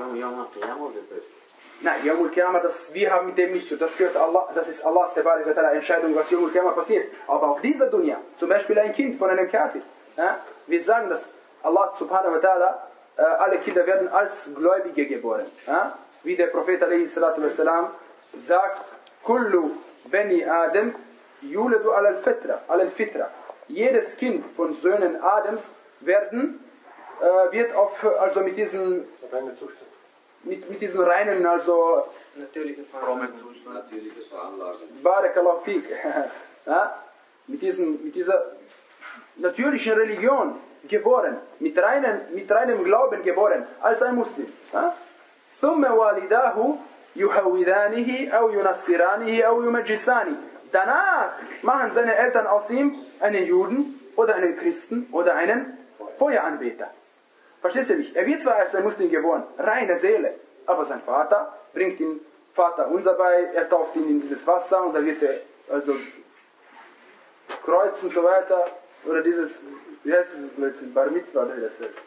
S6: Nein, Yawmul Qiyamah, das, wir haben mit dem nicht zu. Das gehört Allah, das ist Allahs Entscheidung, was Yawmul Qiyamah passiert. Aber auf dieser Dunya, zum Beispiel ein Kind von einem Kafir. Ja? Wir sagen, dass Allah subhanahu wa ta'ala, äh, alle Kinder werden als Gläubige geboren. Ja? Wie der Prophet alaihi salatu wassalam sagt, Kullu bani Adam yuladu ala al-fitra, ala al-fitra. Jedes Kind von Söhnen Adams werden, äh, wird auf, also mit diesen, mit, mit diesen reinen, also
S9: natürliche Veranlagung. Natürliche Veranlagung.
S6: Barakallahu fiqh. Ja? Mit, diesen, mit dieser natürlichen Religion geboren, mit, reinen, mit reinem Glauben geboren, als ein Muslim. Ja? ثم والداه يهودانه أو ينصرانه أو يمجسانه. Danach machen seine Eltern aus ihm einen Juden oder einen Christen oder einen Feueranbeter. Verstehst du mich? Er wird zwar als ein Muslim geboren, reine Seele, aber sein Vater bringt ihm Vater unser bei, er tauft ihn in dieses Wasser und dann wird er also Kreuz und so weiter, oder dieses, wie heißt dieses Blödsinn, Bar Mitzvah oder wie das heißt.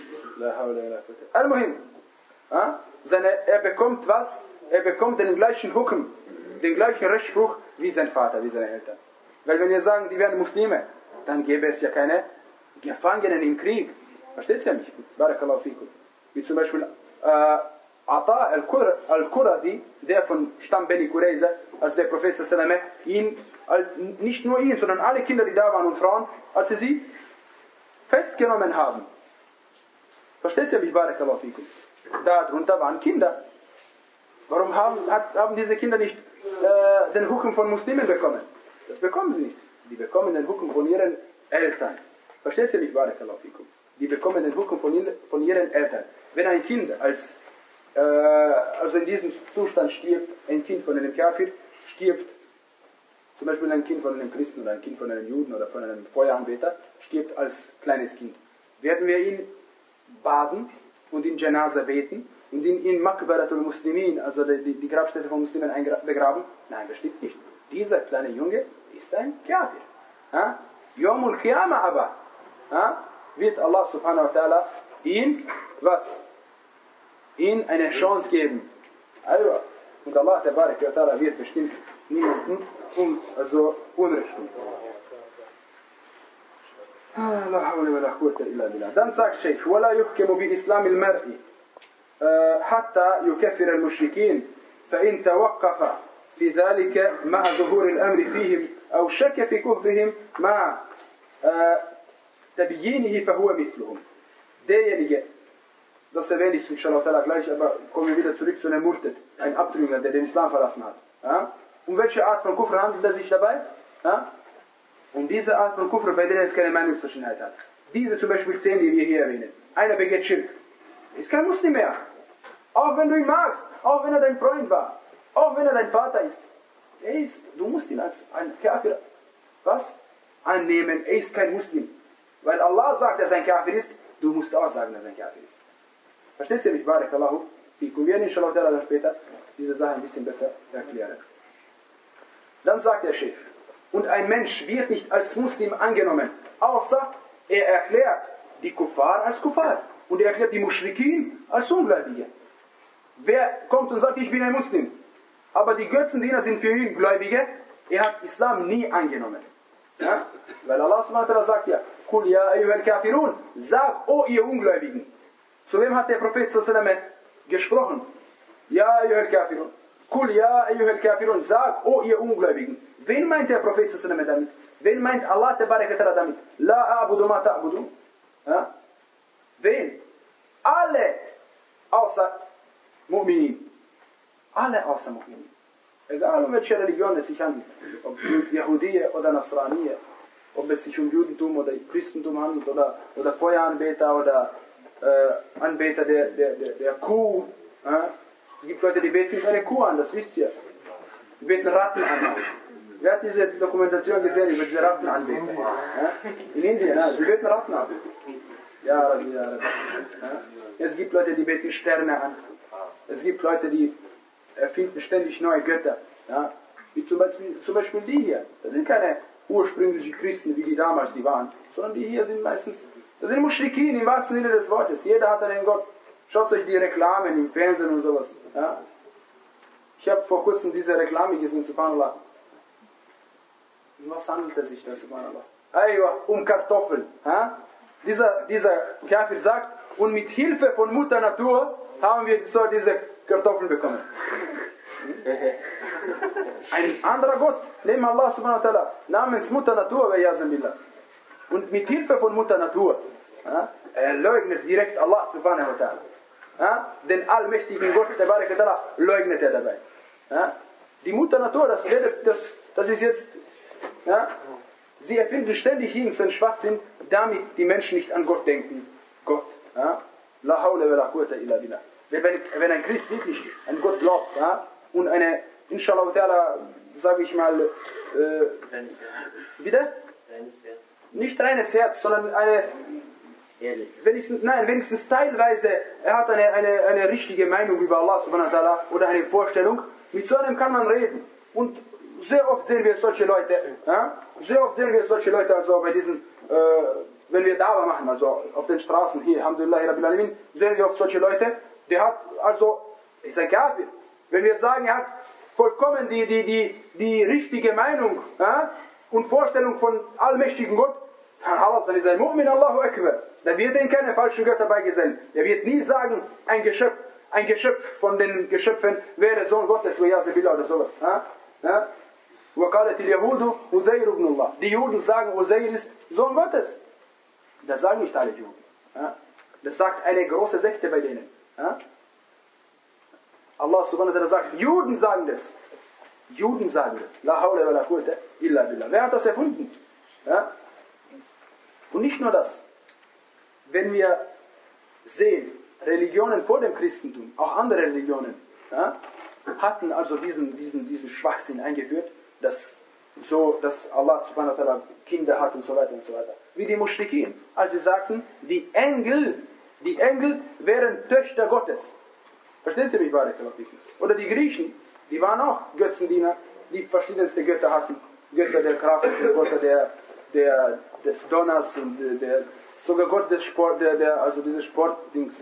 S6: Al-Muhim. Seine, er bekommt was? Er bekommt den gleichen Hukm, den gleichen Rechtsspruch wie sein Vater, wie seine Eltern. Weil wenn wir sagen, die werden Muslime, dann gäbe es ja keine Gefangenen im Krieg. Versteht ihr mich? Barakallahu fikum. Wie zum Beispiel äh, Ata al-Quradi, der von Stamm Beni Qurayza, als der Prophet sallallahu alaihi wasallam ihn, nicht nur ihn, sondern alle Kinder, die da waren und Frauen, als sie sie festgenommen haben. Versteht ihr mich? Barakallahu fikum. Darunter waren Kinder. Warum haben, hat, haben diese Kinder nicht äh, den Hukum von Muslimen bekommen? Das bekommen sie nicht. Die bekommen den Hukum von ihren Eltern. Versteht ihr mich? Barakallahu fikum. Die bekommen den Hukum von, von ihren Eltern. Wenn ein Kind als, äh, also in diesem Zustand stirbt, ein Kind von einem Kafir stirbt Zum Beispiel ein Kind von einem Christen oder ein Kind von einem Juden oder von einem Feueranbeter stirbt als kleines Kind. Werden wir ihn baden und in Janaza beten und ihn in Makbaratul Muslimin, also die, die Grabstätte von Muslimen, begraben? Nein, das stimmt nicht. Dieser kleine Junge ist ein Kafir. Ja? Yawmul Qiyamah aber ja? wird Allah subhanahu wa ta'ala ihn, was? Ihn eine Chance geben. Also, und Allah tabarak wa ta'ala wird bestimmt niemanden um, also Unrecht tun. Dann sagt Sheikh, وَلَا يُحْكَمُ بِإِسْلَامِ الْمَرْءِ حَتَّى يُكَفِّرَ الْمُشْرِكِينَ فَإِنْ تَوَقَّفَ في ذلك مع ظهور الأمر فيهم أو شك في كفرهم مع تبيينه فهو مثلهم. Derjenige, das erwähne ich inshallah gleich, aber kommen wir wieder zurück zu einem Murtad, ein Abtrünniger, der den Islam verlassen hat. Ja? Um welche Art von Kufr handelt es sich dabei? Ja? Um diese Art von Kufr, bei der es keine Meinungsverschiedenheit hat. Diese zum Beispiel zehn, die wir hier erwähnen. Einer begeht Schirk. Ist kein Muslim mehr. Auch wenn du ihn magst, auch wenn er dein Freund war, auch wenn er dein Vater ist. Er ist, du musst ihn als ein Kafir, was? Annehmen. Er ist kein Muslim. Weil Allah sagt, dass er ein Kafir ist, du musst auch sagen, dass er ein Kafir ist. Versteht ihr mich? Barakallahu. Wir werden inshallah dann später diese Sache ein bisschen besser erklären. Dann sagt der Sheikh, und ein Mensch wird nicht als Muslim angenommen, außer er erklärt die Kuffar als Kuffar und er erklärt die Mushrikin als Ungläubige. Wer kommt und sagt, ich bin ein Muslim, aber die Götzendiener sind für ihn Gläubige, er hat Islam nie angenommen. Ja? Weil Allah subhanahu wa ta'ala sagt ja, Kul ya ayyuhal kafirun, sag, o ihr Ungläubigen. Zu wem hat der Prophet sallallahu alaihi wasallam gesprochen? Ja ayyuhal kafirun. Kul ya ayyuhal kafirun, sag, o ihr Ungläubigen. Wen meint der Prophet sallallahu alaihi wasallam damit? Wen meint Allah tabarak wa ta'ala damit? La a'budu ma ta'budu. Ja? Wen? Alle außer Mu'minin. Alle außer Mu'minin. Egal um welche Religion es sich handelt. Ob Yahudie oder Nasranie. Ob es sich um Judentum oder Christentum handelt oder, oder Feueranbeter oder äh, Anbeter der, der, der, der Kuh. Ja? Es gibt Leute, die beten eine Kuh an, das wisst ihr. Die beten Ratten an. Wer hat diese Dokumentation gesehen über diese Ratten anbeten? Ja? In Indien, ja, sie beten Ratten an. Ja, Rabbi, ja, Rabbi. Ja? Es gibt Leute, die beten Sterne an. Es gibt Leute, die erfinden ständig neue Götter. Ja? Wie zum Beispiel, zum Beispiel die hier. Das sind keine ursprünglichen Christen, wie die damals die waren, sondern die hier sind meistens, das sind Mushrikin im wahrsten Sinne des Wortes. Jeder hat einen Gott. Schaut euch die Reklamen im Fernsehen und sowas. Ja? Ich habe vor kurzem diese Reklame gesehen, subhanallah. Um was handelt es sich da, subhanallah? Aywa, um Kartoffeln. Ja? Dieser, dieser Kafir sagt, und mit Hilfe von Mutter Natur haben wir so diese Kartoffeln bekommen. Ein anderer Gott, neben Allah subhanahu wa ta'ala, namens Mutter Natur, und mit Hilfe von Mutter Natur, ja, er leugnet direkt Allah subhanahu wa ta'ala. Ja, den allmächtigen Gott, der Barak wa ta'ala, leugnet er dabei. Ja, die Mutter Natur, das, das, das ist jetzt, ja, sie erfinden ständig irgendeinen Schwachsinn, damit die Menschen nicht an Gott denken. Gott. Ja, la hawla wa la quwwata illa billah. Wenn, wenn ein Christ wirklich an Gott glaubt, ja, und eine, inshallah ta'ala, sage ich mal, äh, wieder? Nicht reines Herz, sondern eine, wenigstens, nein, wenigstens teilweise, er hat eine, eine, eine richtige Meinung über Allah subhanahu wa ta'ala oder eine Vorstellung, mit so einem kann man reden. Und sehr oft sehen wir solche Leute, ja, sehr oft sehen wir solche Leute, also bei diesen, äh, wenn wir Dawa machen, also auf den Straßen hier, alhamdulillah, rabbil alamin, sehen wir oft solche Leute, der hat, also, ist ein Kafir. Wenn wir sagen, er hat vollkommen die, die, die, die richtige Meinung, ja, und Vorstellung von allmächtigen Gott, dann ist ein Mu'min, Allahu Akbar. Dann wird er in keine falschen Götter beigesellen. Er wird nie sagen, ein Geschöpf, ein Geschöpf von den Geschöpfen wäre Sohn Gottes, oder sowas. Ja? Ja? Die Juden sagen, Uzair ist Sohn Gottes. Das sagen nicht alle Juden. Ja? Das sagt eine große Sekte bei denen. Ja? Allah subhanahu wa ta'ala sagt, Juden sagen das. Juden sagen das. La hawla wa la quwwata illa billah. Wer hat das erfunden? Ja? Und nicht nur das. Wenn wir sehen, Religionen vor dem Christentum, auch andere Religionen, ja, hatten also diesen, diesen, diesen Schwachsinn eingeführt, dass so, dass Allah subhanahu wa ta'ala Kinder hat und so weiter und so weiter. Wie die Muschrikin, als sie sagten, die Engel, die Engel wären Töchter Gottes. Verstehst du mich, Barakallahu fikum? Oder die Griechen, die waren auch Götzendiener, die verschiedenste Götter hatten. Götter der Kraft, Götter der, der, des Donners und der, sogar Gott des Sport, der, der, also diese Sportdings.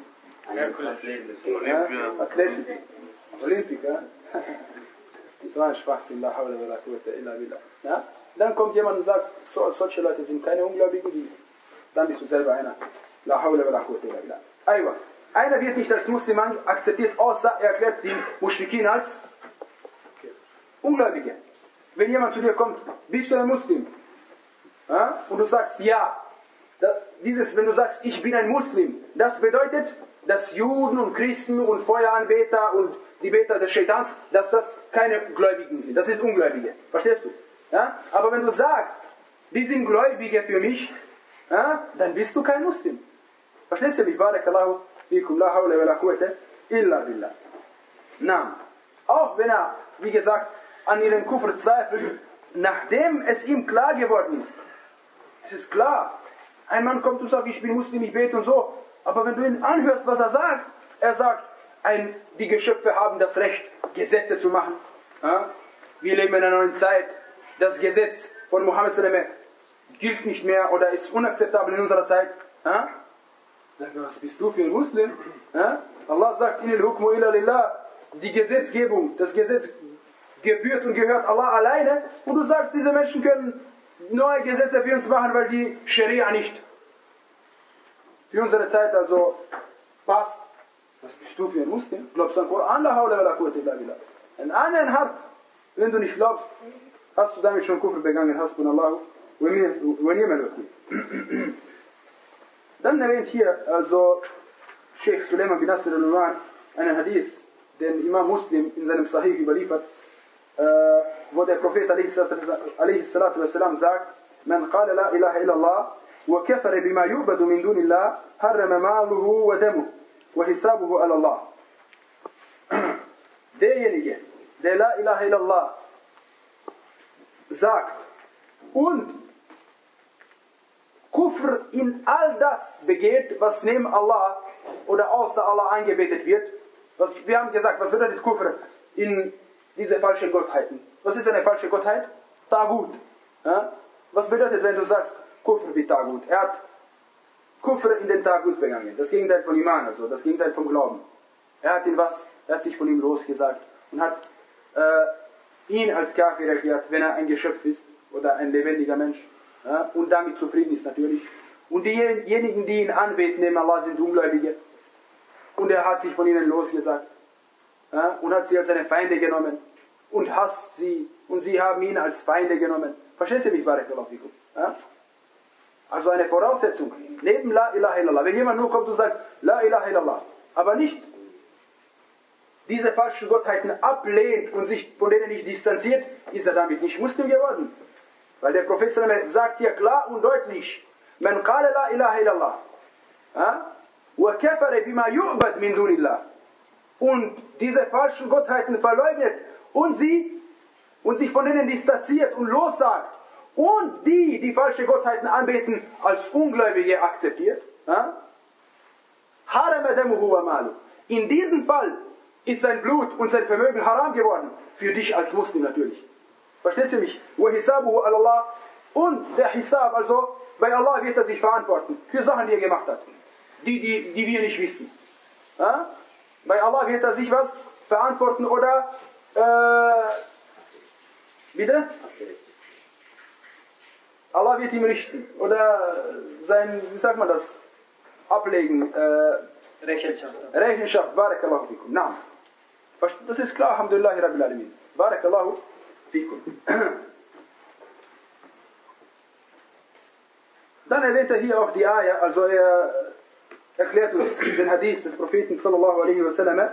S9: Olympia.
S6: Athletik. Olympiker. Das war ein Schwachsinn. La hawla wa la quwwata illa billah. Ja? Dann kommt jemand und sagt, so, solche Leute sind keine Ungläubigen, die, dann bist du selber einer. La hawla wa la quwwata illa billah. Aywa. Einer wird nicht als Muslim akzeptiert, außer er erklärt die Muschrikin als Ungläubige. Wenn jemand zu dir kommt, bist du ein Muslim? Ja? Und du sagst ja. Das, dieses, wenn du sagst, ich bin ein Muslim, das bedeutet, dass Juden und Christen und Feueranbeter und die Beter des Shaitans, dass das keine Gläubigen sind. Das sind Ungläubige. Verstehst du? Ja? Aber wenn du sagst, die sind Gläubige für mich, ja, dann bist du kein Muslim. Verstehst du mich? Barakallahu fikum, la hawla wa la quwwata illa billah. Na, auch wenn er, wie gesagt, an ihren Kufr zweifelt, nachdem es ihm klar geworden ist. Es ist klar. Ein Mann kommt und sagt, ich bin Muslim, ich bete und so. Aber wenn du ihn anhörst, was er sagt, er sagt, ein, die Geschöpfe haben das Recht, Gesetze zu machen. Ja? Wir leben in einer neuen Zeit. Das Gesetz von Mohammed gilt nicht mehr oder ist unakzeptabel in unserer Zeit. Ja? Sag, was bist du für ein Muslim? Ja? Allah sagt, Inil hukmu illa lillah. Die Gesetzgebung, das Gesetz gebührt und gehört Allah alleine. Und du sagst, diese Menschen können neue Gesetze für uns machen, weil die Scharia nicht für unsere Zeit also passt. Was bist du für ein Muslim? Glaubst du an Koran? La hawla wa la quwwata illa billah. An einen Harf, wenn du nicht glaubst, hast du damit schon Kufr begangen. Hasbunallahu wa ni'mal wakil. Dann erwähnt hier also Sheikh Suleiman bin Nasr al-Numan einen Hadith, den Imam Muslim in seinem Sahih überliefert, äh, wo der Prophet alaihi salatu wassalam sagt, man qala la ilaha illallah wa kafara bima yu'badu min dunillah harrama ma'luhu wa damuhu wa hisabuhu ala Allah. Derjenige, der la ilaha illallah sagt und Kufr in all das begeht, was neben Allah oder außer Allah angebetet wird. Was, wir haben gesagt, was bedeutet Kufr in diese falschen Gottheiten? Was ist eine falsche Gottheit? Tagut. Ja? Was bedeutet, wenn du sagst, Kufr wie Tagut? Er hat Kufr in den Tagut begangen. Das Gegenteil von Iman, also das Gegenteil vom Glauben. Er hat ihn was? Er hat sich von ihm losgesagt und hat äh, ihn als Kafir erklärt, wenn er ein Geschöpf ist oder ein lebendiger Mensch. Ja, und damit zufrieden ist natürlich. Und diejenigen, die ihn anbeten, neben Allah, sind Ungläubige. Und er hat sich von ihnen losgesagt. Ja, und hat sie als seine Feinde genommen. Und hasst sie. Und sie haben ihn als Feinde genommen. Verstehst du mich, Barakallahu fikum? Ja? Also eine Voraussetzung. Neben La ilaha illallah. Wenn jemand nur kommt und sagt, La ilaha illallah. Aber nicht diese falschen Gottheiten ablehnt und sich von denen nicht distanziert, ist er damit nicht Muslim geworden. Weil der Prophet sagt hier klar und deutlich, man qala la ilaha illallah wa kafara bima yu'bad min dunillah. Und diese falschen Gottheiten verleugnet und sie und sich von denen distanziert und lossagt und die, die falsche Gottheiten anbeten, als Ungläubige akzeptiert. Harama damuhu wa malu. In diesem Fall ist sein Blut und sein Vermögen haram geworden. Für dich als Muslim natürlich. Versteht ihr mich? وَحِسَابُهُ عَلَى اللَّهِ. Und der Hisab, also bei Allah wird er sich verantworten für Sachen, die er gemacht hat, die, die, die wir nicht wissen. Ja? Bei Allah wird er sich was verantworten oder äh, bitte? Allah wird ihm richten oder sein, wie sagt man das, ablegen. Äh,
S9: Rechenschaft.
S6: Rechenschaft, Barakallahu fikum. Naam. Das ist klar, Alhamdulillahi Rabbil Alamin. Barakallahu fikum. Dann erwähnt er hier auch die Ayah, also er erklärt uns den Hadith des Propheten sallallahu alaihi wasallam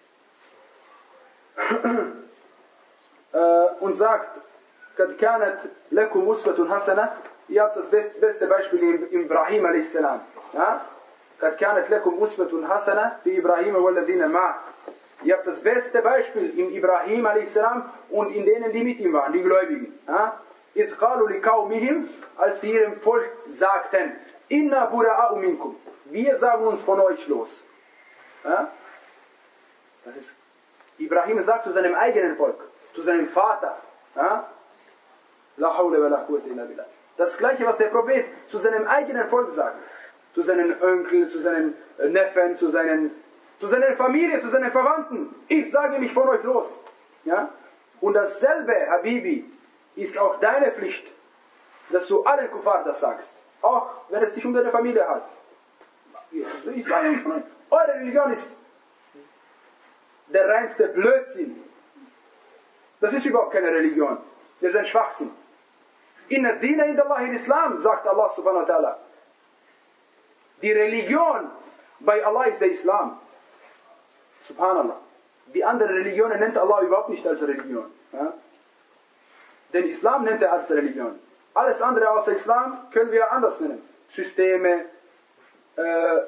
S6: und sagt, قد كانت لكم أسوة حسنة. Ihr habt das beste, beste Beispiel in Ibrahim a.s. Ja? قد كانت لكم أسوة حسنة في إبراهيم والذين معه. Ihr habt das beste Beispiel in Ibrahim a.s. und in denen, die mit ihm waren, die Gläubigen. Ja? إِذْ قَالُوا لِقَوْمِهِمْ, als sie ihrem Volk sagten, Inna bura'u minkum, wir sagen uns von euch los. Ja? Das ist, Ibrahim sagt zu seinem eigenen Volk, zu seinem Vater, ja? La hawla wa la quwwata illa billah. Das gleiche, was der Prophet zu seinem eigenen Volk sagt, zu seinen Onkeln, zu seinen Neffen, zu seinen, zu seiner Familie, zu seinen Verwandten. Ich sage mich von euch los. Ja? Und dasselbe, Habibi, ist auch deine Pflicht, dass du allen Kuffar das sagst. Auch wenn es sich um deine Familie handelt. Ich sage mich von euch, eure Religion ist der reinste Blödsinn. Das ist überhaupt keine Religion. Das ist ein Schwachsinn. Inna dina inda Allahi Islam, sagt Allah subhanahu wa ta'ala. Die Religion bei Allah ist der Islam. Subhanallah. Die anderen Religionen nennt Allah überhaupt nicht als Religion. Ja? Den Islam nennt er als Religion. Alles andere außer Islam können wir anders nennen. Systeme, äh,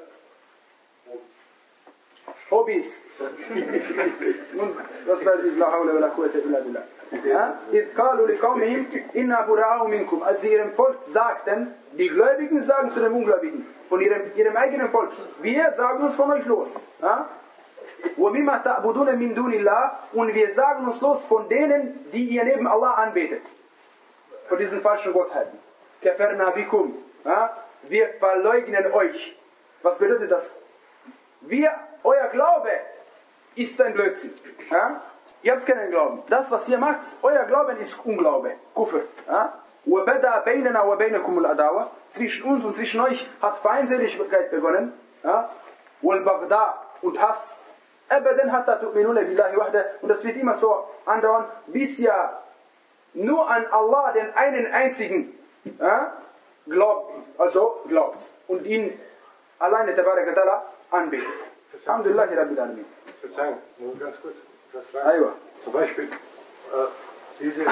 S6: Hobbys. Und was weiß ich, la hawla wa la quwwata illa billah. إِذْ قَالُوا لِقَوْمِهِمْ إِنَّا بُرَاءُ مِنْكُمْ. Als sie ihrem Volk sagten, die Gläubigen sagen zu den Ungläubigen, von ihrem, ihrem eigenen Volk, wir sagen uns von euch los. Ja? وَمِمَّا تَعْبُدُونَ مِنْ دُونِ اللَّهِ. Und wir sagen uns los von denen, die ihr neben Allah anbetet. Von diesen falschen Gottheiten. كَفَرْنَا بِكُمْ. Ja? Wir verleugnen euch. Was bedeutet das? Wir, euer Glaube ist ein Blödsinn. Ja? Ihr habt keinen Glauben. Das, was ihr macht, euer Glauben ist Unglaube. Kufr. Ja? وَبَدَى بَيْنَنَا وَبَيْنَكُمُ الْأَدَاوَةِ. Zwischen uns und zwischen euch hat Feindseligkeit begonnen. Ja? وَالْبَغْدَى. Und Hass. أَبَدًا حَتَّى تُؤْمِنُونَ بِاللَّهِ وَحْدَهُ. Und das wird immer so andauern, bis ihr nur an Allah, den einen einzigen, ja, glaubt. Also glaubt. Und ihn alleine Tabarak wa Ta'ala anbetet. Alhamdulillahi Rabbil Alamin.
S10: Verzeihung, nur ganz kurz.
S6: Aywa.
S10: Zum Beispiel äh, dieses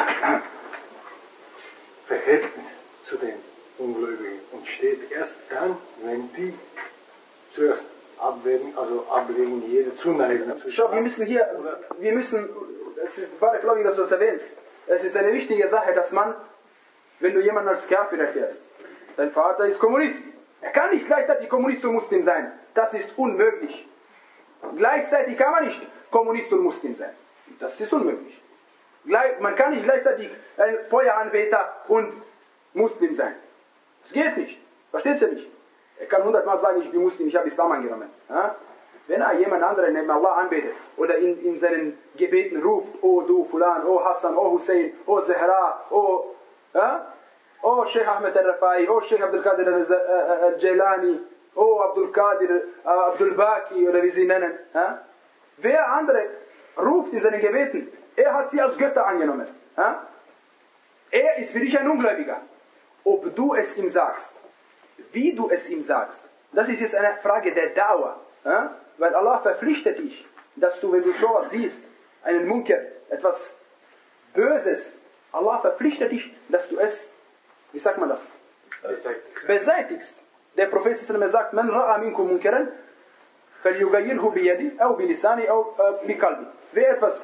S10: Verhältnis zu den Ungläubigen entsteht erst dann, wenn die zuerst abwägen, also ablegen, jede Zuneigung.
S6: Schau, wir müssen hier, wir müssen, es ist Barakallahu, dass du das erwähnst, es ist eine wichtige Sache, dass man, wenn du jemanden als Kafir erklärst, dein Vater ist Kommunist, er kann nicht gleichzeitig Kommunist und Muslim sein, das ist unmöglich. Gleichzeitig kann man nicht Kommunist und Muslim sein. Das ist unmöglich. Man kann nicht gleichzeitig ein Feueranbeter und Muslim sein. Das geht nicht. Verstehst du mich? Er kann hundertmal sagen, ich bin Muslim, ich habe Islam angenommen. Ja? Wenn er jemand anderen neben Allah anbetet oder in, in seinen Gebeten ruft, oh du Fulan, oh Hassan, oh Hussein, oh Zahra, oh, ja? oh Sheikh Ahmed al-Rafai, oh Sheikh Abdul Qadir al-Jailani, oh Abdul Qadir, Abdul Baki oder wie sie nennen. Ja? Wer andere ruft in seinen Gebeten, er hat sie als Götter angenommen. Ja? Er ist für dich ein Ungläubiger. Ob du es ihm sagst, wie du es ihm sagst, das ist jetzt eine Frage der Dauer. Ja? Weil Allah verpflichtet dich, dass du, wenn du sowas siehst, einen Munker, etwas Böses, Allah verpflichtet dich, dass du es, wie sagt man das? Beseitigst. Beseitigst. Der Prophet sagt, man ra'a minkum munkaran, فَلْيُغَيِّرْهُ بِيَدِهِ أو بِلِسَانِهِ أو بِقَلْبِهِ. Wer etwas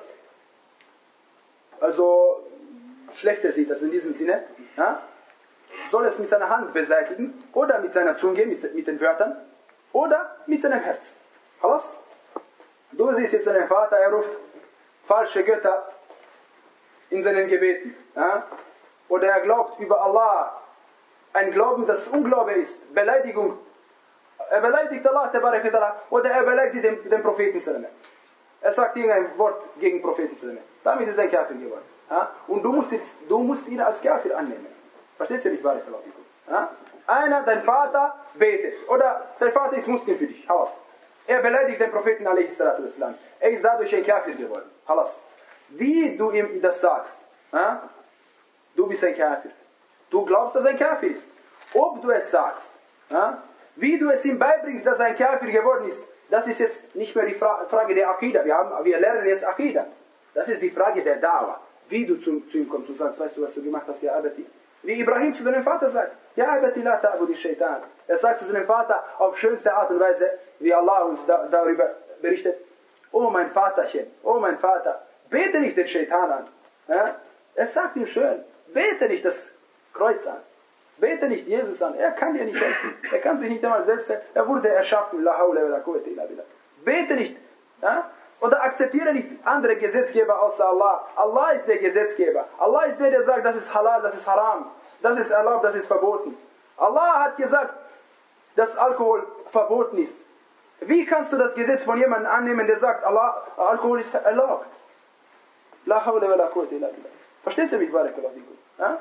S6: also Schlechtes sieht, also in diesem Sinne, ja, soll es mit seiner Hand beseitigen oder mit seiner Zunge, mit, mit den Wörtern oder mit seinem Herz. Alles? Du siehst jetzt deinen Vater, er ruft falsche Götter in seinen Gebeten. Ja? Oder er glaubt über Allah ein Glauben, das Unglaube ist, Beleidigung. Er beleidigt Allah oder er beleidigt den, den Propheten. Er sagt irgendein Wort gegen Propheten. Damit ist er ein Kafir geworden. Ja? Und du musst, jetzt, du musst ihn als Kafir annehmen. Verstehst du nicht, Barakallahu fikum? Ja? Einer, dein Vater betet. Oder dein Vater ist Muslim für dich. Halas. Er beleidigt den Propheten a s. Er ist dadurch ein Kafir geworden. Halas. Wie du ihm das sagst, ja? Du bist ein Kafir. Du glaubst, dass er ein Kafir ist. Ob du es sagst, ja? Wie du es ihm beibringst, dass er ein Kafir geworden ist, das ist jetzt nicht mehr die Fra Frage der Akida. Wir, haben, wir lernen jetzt Akida. Das ist die Frage der Dauer. Wie du zu, zu ihm kommst und sagst, weißt du, was du gemacht hast, ja Abati? Wie Ibrahim zu seinem Vater sagt, ja Abati la ta'budi shaitan. Er sagt zu seinem Vater auf schönste Art und Weise, wie Allah uns da, darüber berichtet, oh mein Vaterchen, oh mein Vater, bete nicht den Shaitan an. Ja? Er sagt ihm schön, Bete nicht das Kreuz an. Bete nicht Jesus an. Er kann dir nicht helfen. Er kann sich nicht einmal selbst helfen. Er wurde erschaffen. La hawla wa la quwwata illa billah. Bete nicht. Ja? Oder akzeptiere nicht andere Gesetzgeber außer Allah. Allah ist der Gesetzgeber. Allah ist der, der sagt, das ist halal, das ist haram. Das ist erlaubt, das ist verboten. Allah hat gesagt, dass Alkohol verboten ist. Wie kannst du das Gesetz von jemandem annehmen, der sagt, Allah, Alkohol ist erlaubt? La hawla wa la quwwata illa billah. Verstehst du mich, Barakallahu fikum? Ja?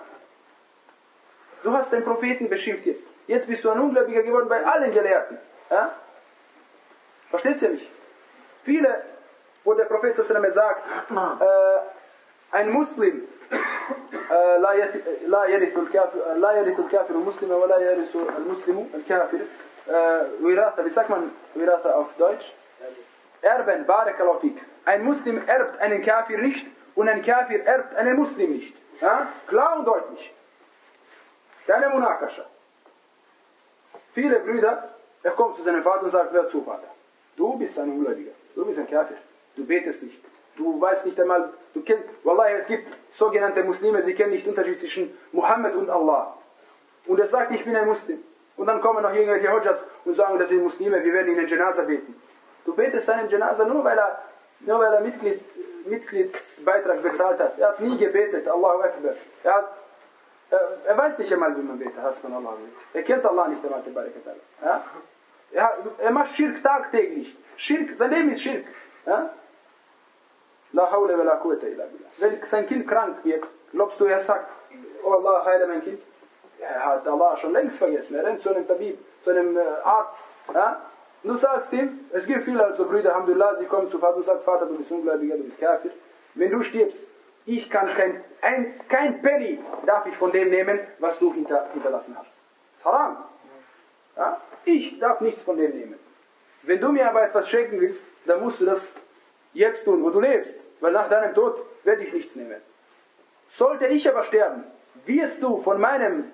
S6: Du hast den Propheten beschimpft jetzt. Jetzt bist du ein Ungläubiger geworden bei allen Gelehrten. Ja? Verstehst du mich? Viele, wo der Prophet sagt, äh, ein Muslim, لا يرث الكافر لا يرث الكافر المسلم ولا يرث المسلم الكافر Wiratha, wie sagt man Wiratha auf Deutsch? Erben, Barakallahu fik. Ein Muslim erbt einen Kafir nicht und ein Kafir erbt einen Muslim nicht. Ja? Klar und deutlich. Keine Munakasha. Viele Brüder, er kommt zu seinem Vater und sagt, hör zu, Vater, du bist ein Ungläubiger, du bist ein Kafir, du betest nicht, du weißt nicht einmal, du kennst, Wallahi, es gibt sogenannte Muslime, sie kennen nicht den Unterschied zwischen Muhammad und Allah. Und er sagt, ich bin ein Muslim. Und dann kommen noch irgendwelche Hodjas und sagen, das sind Muslime, wir werden ihnen Janaza beten. Du betest seinen Janaza nur, weil er, nur weil er Mitglied, Mitgliedsbeitrag bezahlt hat. Er hat nie gebetet, Allahu Akbar. Er, hat, er, er weiß nicht einmal, wie man betet. Er kennt Allah nicht einmal. Ja? Er, er macht Schirk tagtäglich. Schirk, sein Leben ist Schirk. Ja? La hawla wa la quwwata illa billah. Wenn sein Kind krank wird, glaubst du, er sagt, oh Allah, heile mein Kind? Er hat Allah schon längst vergessen. Er rennt zu einem Tabib, zu einem Arzt. Ja? Du sagst ihm, es gibt viele also Brüder, Alhamdulillah, sie kommen zu Vater und sagen, Vater, du bist Ungläubiger, du bist Kafir. Wenn du stirbst, ich kann kein, ein, kein Penny darf ich von dem nehmen, was du hinter, hinterlassen hast. Das ist haram. Ja? Ich darf nichts von dem nehmen. Wenn du mir aber etwas schenken willst, dann musst du das jetzt tun, wo du lebst. Weil nach deinem Tod werde ich nichts nehmen. Sollte ich aber sterben, wirst du von meinem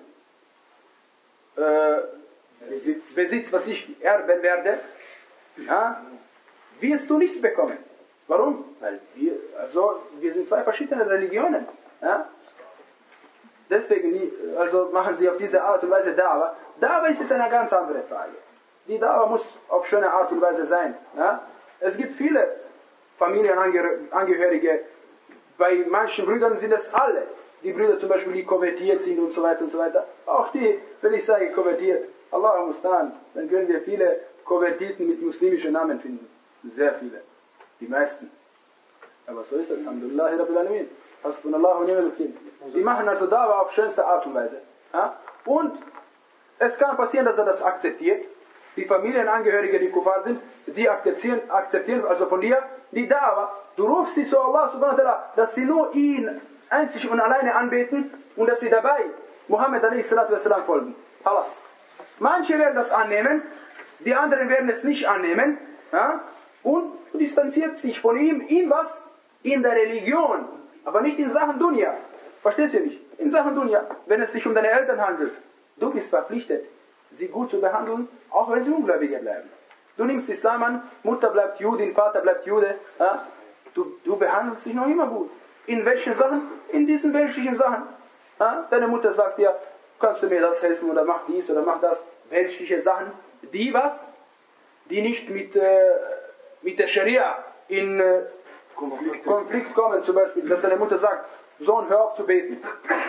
S6: äh, Besitz. Besitz, was ich erben werde, ja, wirst du nichts bekommen. Warum? Weil wir, also, wir sind zwei verschiedene Religionen. Ja? Deswegen also machen sie auf diese Art und Weise Dawa. Dawa ist jetzt eine ganz andere Frage. Die Dawa muss auf schöne Art und Weise sein. Ja? Es gibt viele Familienangehörige, bei manchen Brüdern sind es alle. Die Brüder zum Beispiel, die konvertiert sind und so weiter und so weiter. Auch die, wenn ich sage konvertiert, Allah mustan, dann können wir viele Konvertiten mit muslimischen Namen finden. Sehr viele. Die meisten. Aber so ist es. Alhamdulillah, Rabbil Alamin. Hasbunallahu ni'mal wakil. Die machen also Dawa auf schönste Art und Weise. Ja? Und es kann passieren, dass er das akzeptiert. Die Familienangehörige, die Kuffar sind, die akzeptieren, akzeptieren also von dir die Dawa. Du rufst sie zu Allah subhanahu wa ta'ala, dass sie nur ihn einzig und alleine anbeten und dass sie dabei Muhammad alaihi salatu wassalam folgen. Alles. Manche werden das annehmen, die anderen werden es nicht annehmen, ja? Und distanziert sich von ihm, in was? In der Religion, aber nicht in Sachen Dunya. Verstehst du nicht? In Sachen Dunya, wenn es sich um deine Eltern handelt, du bist verpflichtet, sie gut zu behandeln, auch wenn sie Ungläubige bleiben. Du nimmst Islam an, Mutter bleibt Judin, Vater bleibt Jude, ja? du, du behandelst dich noch immer gut. In welchen Sachen? In diesen weltlichen Sachen. Ja? Deine Mutter sagt dir, kannst du mir das helfen oder mach dies oder mach das. Weltliche Sachen, die was? Die nicht mit, äh, mit der Scharia in äh, Konflikt. Konflikt kommen. Zum Beispiel, dass deine Mutter sagt, Sohn, hör auf zu beten.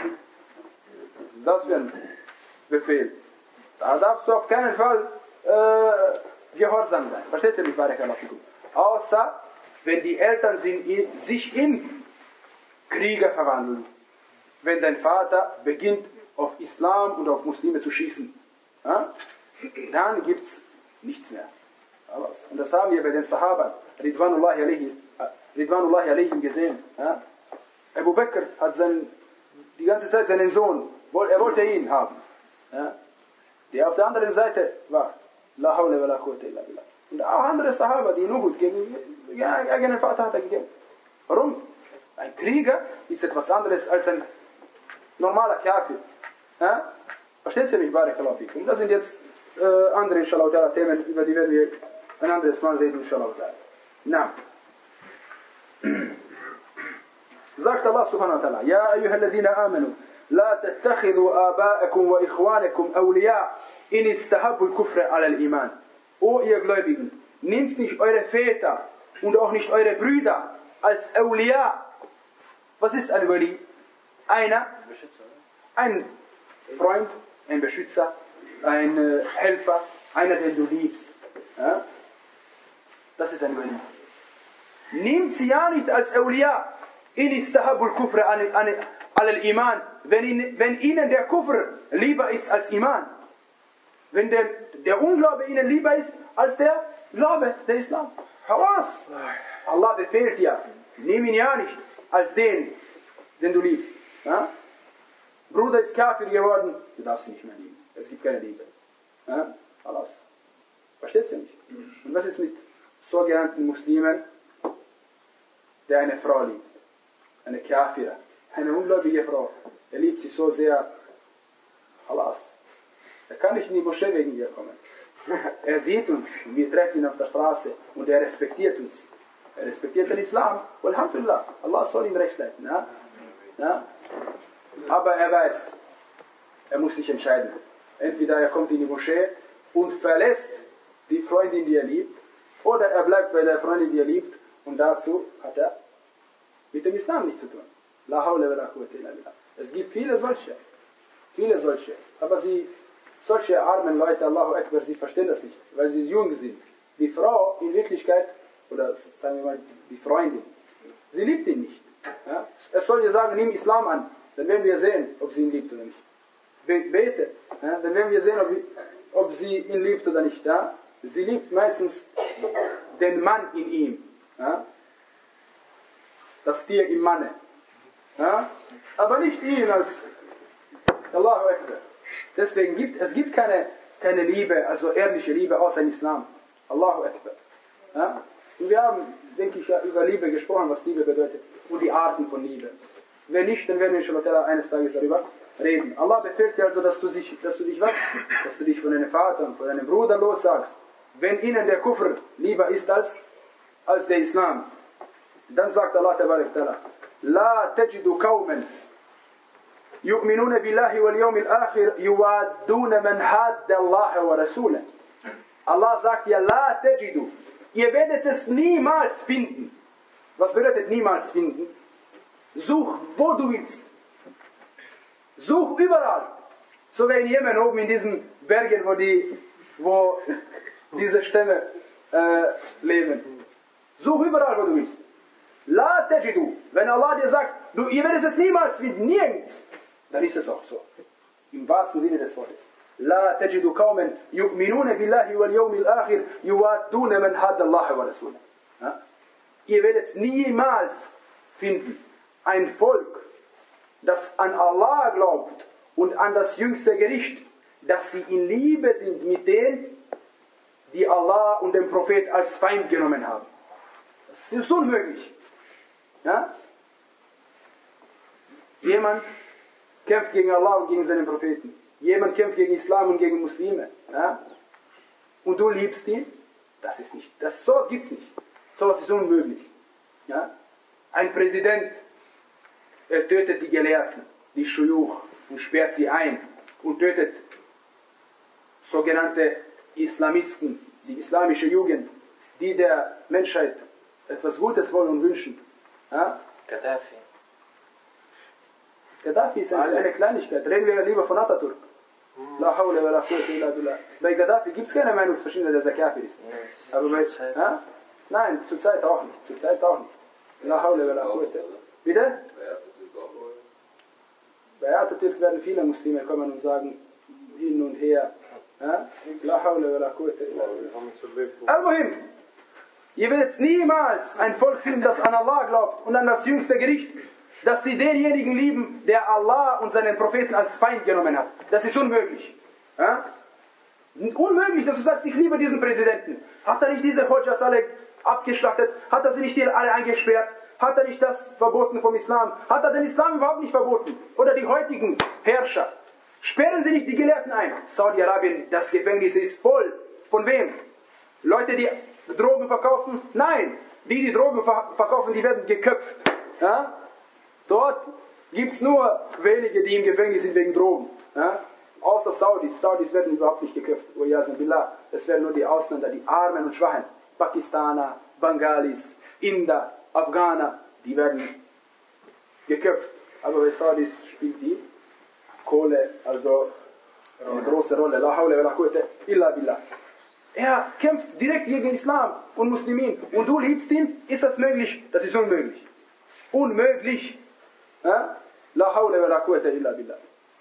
S6: Was ist das für ein Befehl? Da darfst du auf keinen Fall äh, gehorsam sein. Verstehst du mich? Außer, wenn die Eltern sich in Krieger verwandeln. Wenn dein Vater beginnt, auf Islam und auf Muslime zu schießen, ja, dann gibt es nichts mehr. Und das haben wir bei den Sahabern, Ridwanullahi alayhim, Ridwanullahi alayhim gesehen. Ja. Abu Bakr hat seinen, die ganze Zeit seinen Sohn, er wollte ihn haben. Ja. Der auf der anderen Seite war. La hawla wa la quwwata illa billah. Und auch andere Sahaba, die Nuhud gegen ihren eigenen Vater hat er gegeben. Warum? Ein Krieger ist etwas anderes als ein normaler Kafir. Ja? Verstehst du mich? Barakallahu fik. Und das sind jetzt äh, andere inshallah Themen, über die werden wir ein anderes Mal reden inshallah. Na. Sagt Allah subhanahu wa ta'ala, Ja ayyuhalladhina amanu, لا تتخذوا آباءكم وإخوانكم أولياء إن استحبوا الكفر على الإيمان. O ihr Gläubigen, nehmt nicht eure Väter und auch nicht eure Brüder als Awliya. Was ist ein Wali? Einer, ein Freund, ein Beschützer, ein Helfer, einer, den du liebst. Ja? Das ist ein Wali. Nehmt sie ja nicht als Awliya. In istahabul kufr al-Iman. Wenn ihnen, wenn ihnen der Kufr lieber ist als Iman. Wenn der, der Unglaube ihnen lieber ist als der Glaube, der Islam. Halas. Allah befehlt dir, nimm ihn ja nicht als den, den du liebst. Ja? Bruder ist Kafir geworden, du darfst ihn nicht mehr lieben. Es gibt keine Liebe. Ja? Halas. Verstehst du nicht? Und was ist mit sogenannten Muslimen, der eine Frau liebt? Eine Kafira, eine ungläubige Frau. Er liebt sie so sehr. Halas. Er kann nicht in die Moschee wegen ihr kommen. Er sieht uns, wir treffen ihn auf der Straße und er respektiert uns. Er respektiert den Islam. Alhamdulillah, Allah soll ihn recht leiten. Ja? Ja? Aber er weiß, er muss sich entscheiden. Entweder er kommt in die Moschee und verlässt die Freundin, die er liebt, oder er bleibt bei der Freundin, die er liebt, und dazu hat er mit dem Islam nichts zu tun. La hawla wa la quwwata illa billah. Es gibt viele solche, viele solche, aber sie, solche armen Leute, Allahu Akbar, sie verstehen das nicht, weil sie jung sind. Die Frau in Wirklichkeit, oder sagen wir mal, die Freundin, sie liebt ihn nicht. Ja? Es soll ihr sagen, nimm Islam an, dann werden wir sehen, ob sie ihn liebt oder nicht. Bete, ja? Dann werden wir sehen, ob, ob sie ihn liebt oder nicht. Ja? Sie liebt meistens den Mann in ihm. Ja? Das Tier im Manne. Ja? Aber nicht ihn als Allahu Akbar. Deswegen gibt es gibt keine, keine Liebe, also ehrliche Liebe außer im Islam. Allahu Akbar. Ja? Und wir haben, denke ich, über Liebe gesprochen, was Liebe bedeutet und die Arten von Liebe. Wenn nicht, dann werden wir inshallah eines Tages darüber reden. Allah befehlt dir also, dass du, sich, dass du dich was? Dass du dich von deinem Vater und von deinem Bruder lossagst. Wenn ihnen der Kufr lieber ist als, als der Islam. Dann sagt Allah tabarak ta'ala, La tajidu qawman yu'minuna billahi wal yawmil akhir yuwadduna man hadda Allah wa rasulah. Allah sagt ja, La tajidu. Ihr werdet es niemals finden. Was bedeutet niemals finden? Such, wo du willst. Such überall. Sogar in Jemen oben in diesen Bergen, wo, die, wo diese Stämme äh, leben. Such überall, wo du willst. La tajidu. Wenn Allah dir sagt, du, ihr werdet es niemals finden, nirgends, dann ist es auch so. Im wahrsten Sinne des Wortes. La tajidu qawman yu'minuna billahi wal yawmil akhir yuwadduna man hadda Allah wa rasulah. Ihr werdet es niemals finden. Ein Volk, das an Allah glaubt und an das jüngste Gericht, dass sie in Liebe sind mit denen, die Allah und den Prophet als Feind genommen haben. Das ist unmöglich. Ja? Jemand kämpft gegen Allah und gegen seinen Propheten. Jemand kämpft gegen Islam und gegen Muslime. Ja? Und du liebst ihn? Das ist nicht. Das, sowas gibt es nicht. Sowas ist unmöglich. Ja? Ein Präsident, er tötet die Gelehrten, die Schuyuch, und sperrt sie ein und tötet sogenannte Islamisten, die islamische Jugend, die der Menschheit etwas Gutes wollen und wünschen. Ja?
S11: Gaddafi.
S6: Gaddafi ist eine, eine Kleinigkeit. Reden wir lieber von Atatürk. La hawla wa la quwwata illa billah. Bei Gaddafi gibt es keine Meinungsverschiedenheit, dass er Kafir ist. Aber bei, ja? Nein, zurzeit auch nicht. Zurzeit auch nicht. La hawla wa la quwwata. Bitte? Bei Atatürk werden viele Muslime kommen und sagen, hin und her. Ja? La hawla wa la quwwata illa billah. Al-Muhim. Ihr werdet niemals ein Volk finden, das an Allah glaubt und an das jüngste Gericht, dass sie denjenigen lieben, der Allah und seinen Propheten als Feind genommen hat. Das ist unmöglich. Ja? Unmöglich, dass du sagst, ich liebe diesen Präsidenten. Hat er nicht diese Hodjas alle abgeschlachtet? Hat er sie nicht alle eingesperrt? Hat er nicht das verboten vom Islam? Hat er den Islam überhaupt nicht verboten? Oder die heutigen Herrscher? Sperren sie nicht die Gelehrten ein? Saudi-Arabien, das Gefängnis ist voll. Von wem? Leute, die Drogen verkaufen? Nein. Die, die Drogen verkaufen, die werden geköpft. Ja? Dort gibt es nur wenige, die im Gefängnis sind wegen Drogen. Ja? Außer Saudis. Saudis werden überhaupt nicht geköpft. Es werden nur die Ausländer, die Armen und Schwachen. Pakistaner, Bengalis, Inder, Afghaner, die werden geköpft. Aber bei Saudis spielt die Kohle also eine große Rolle. La hawla wa la quwwata illa billah. Er kämpft direkt gegen Islam und Muslimin. Und du liebst ihn, ist das möglich? Das ist unmöglich. Unmöglich. Ja? La hawla wa la quwwata illa billah.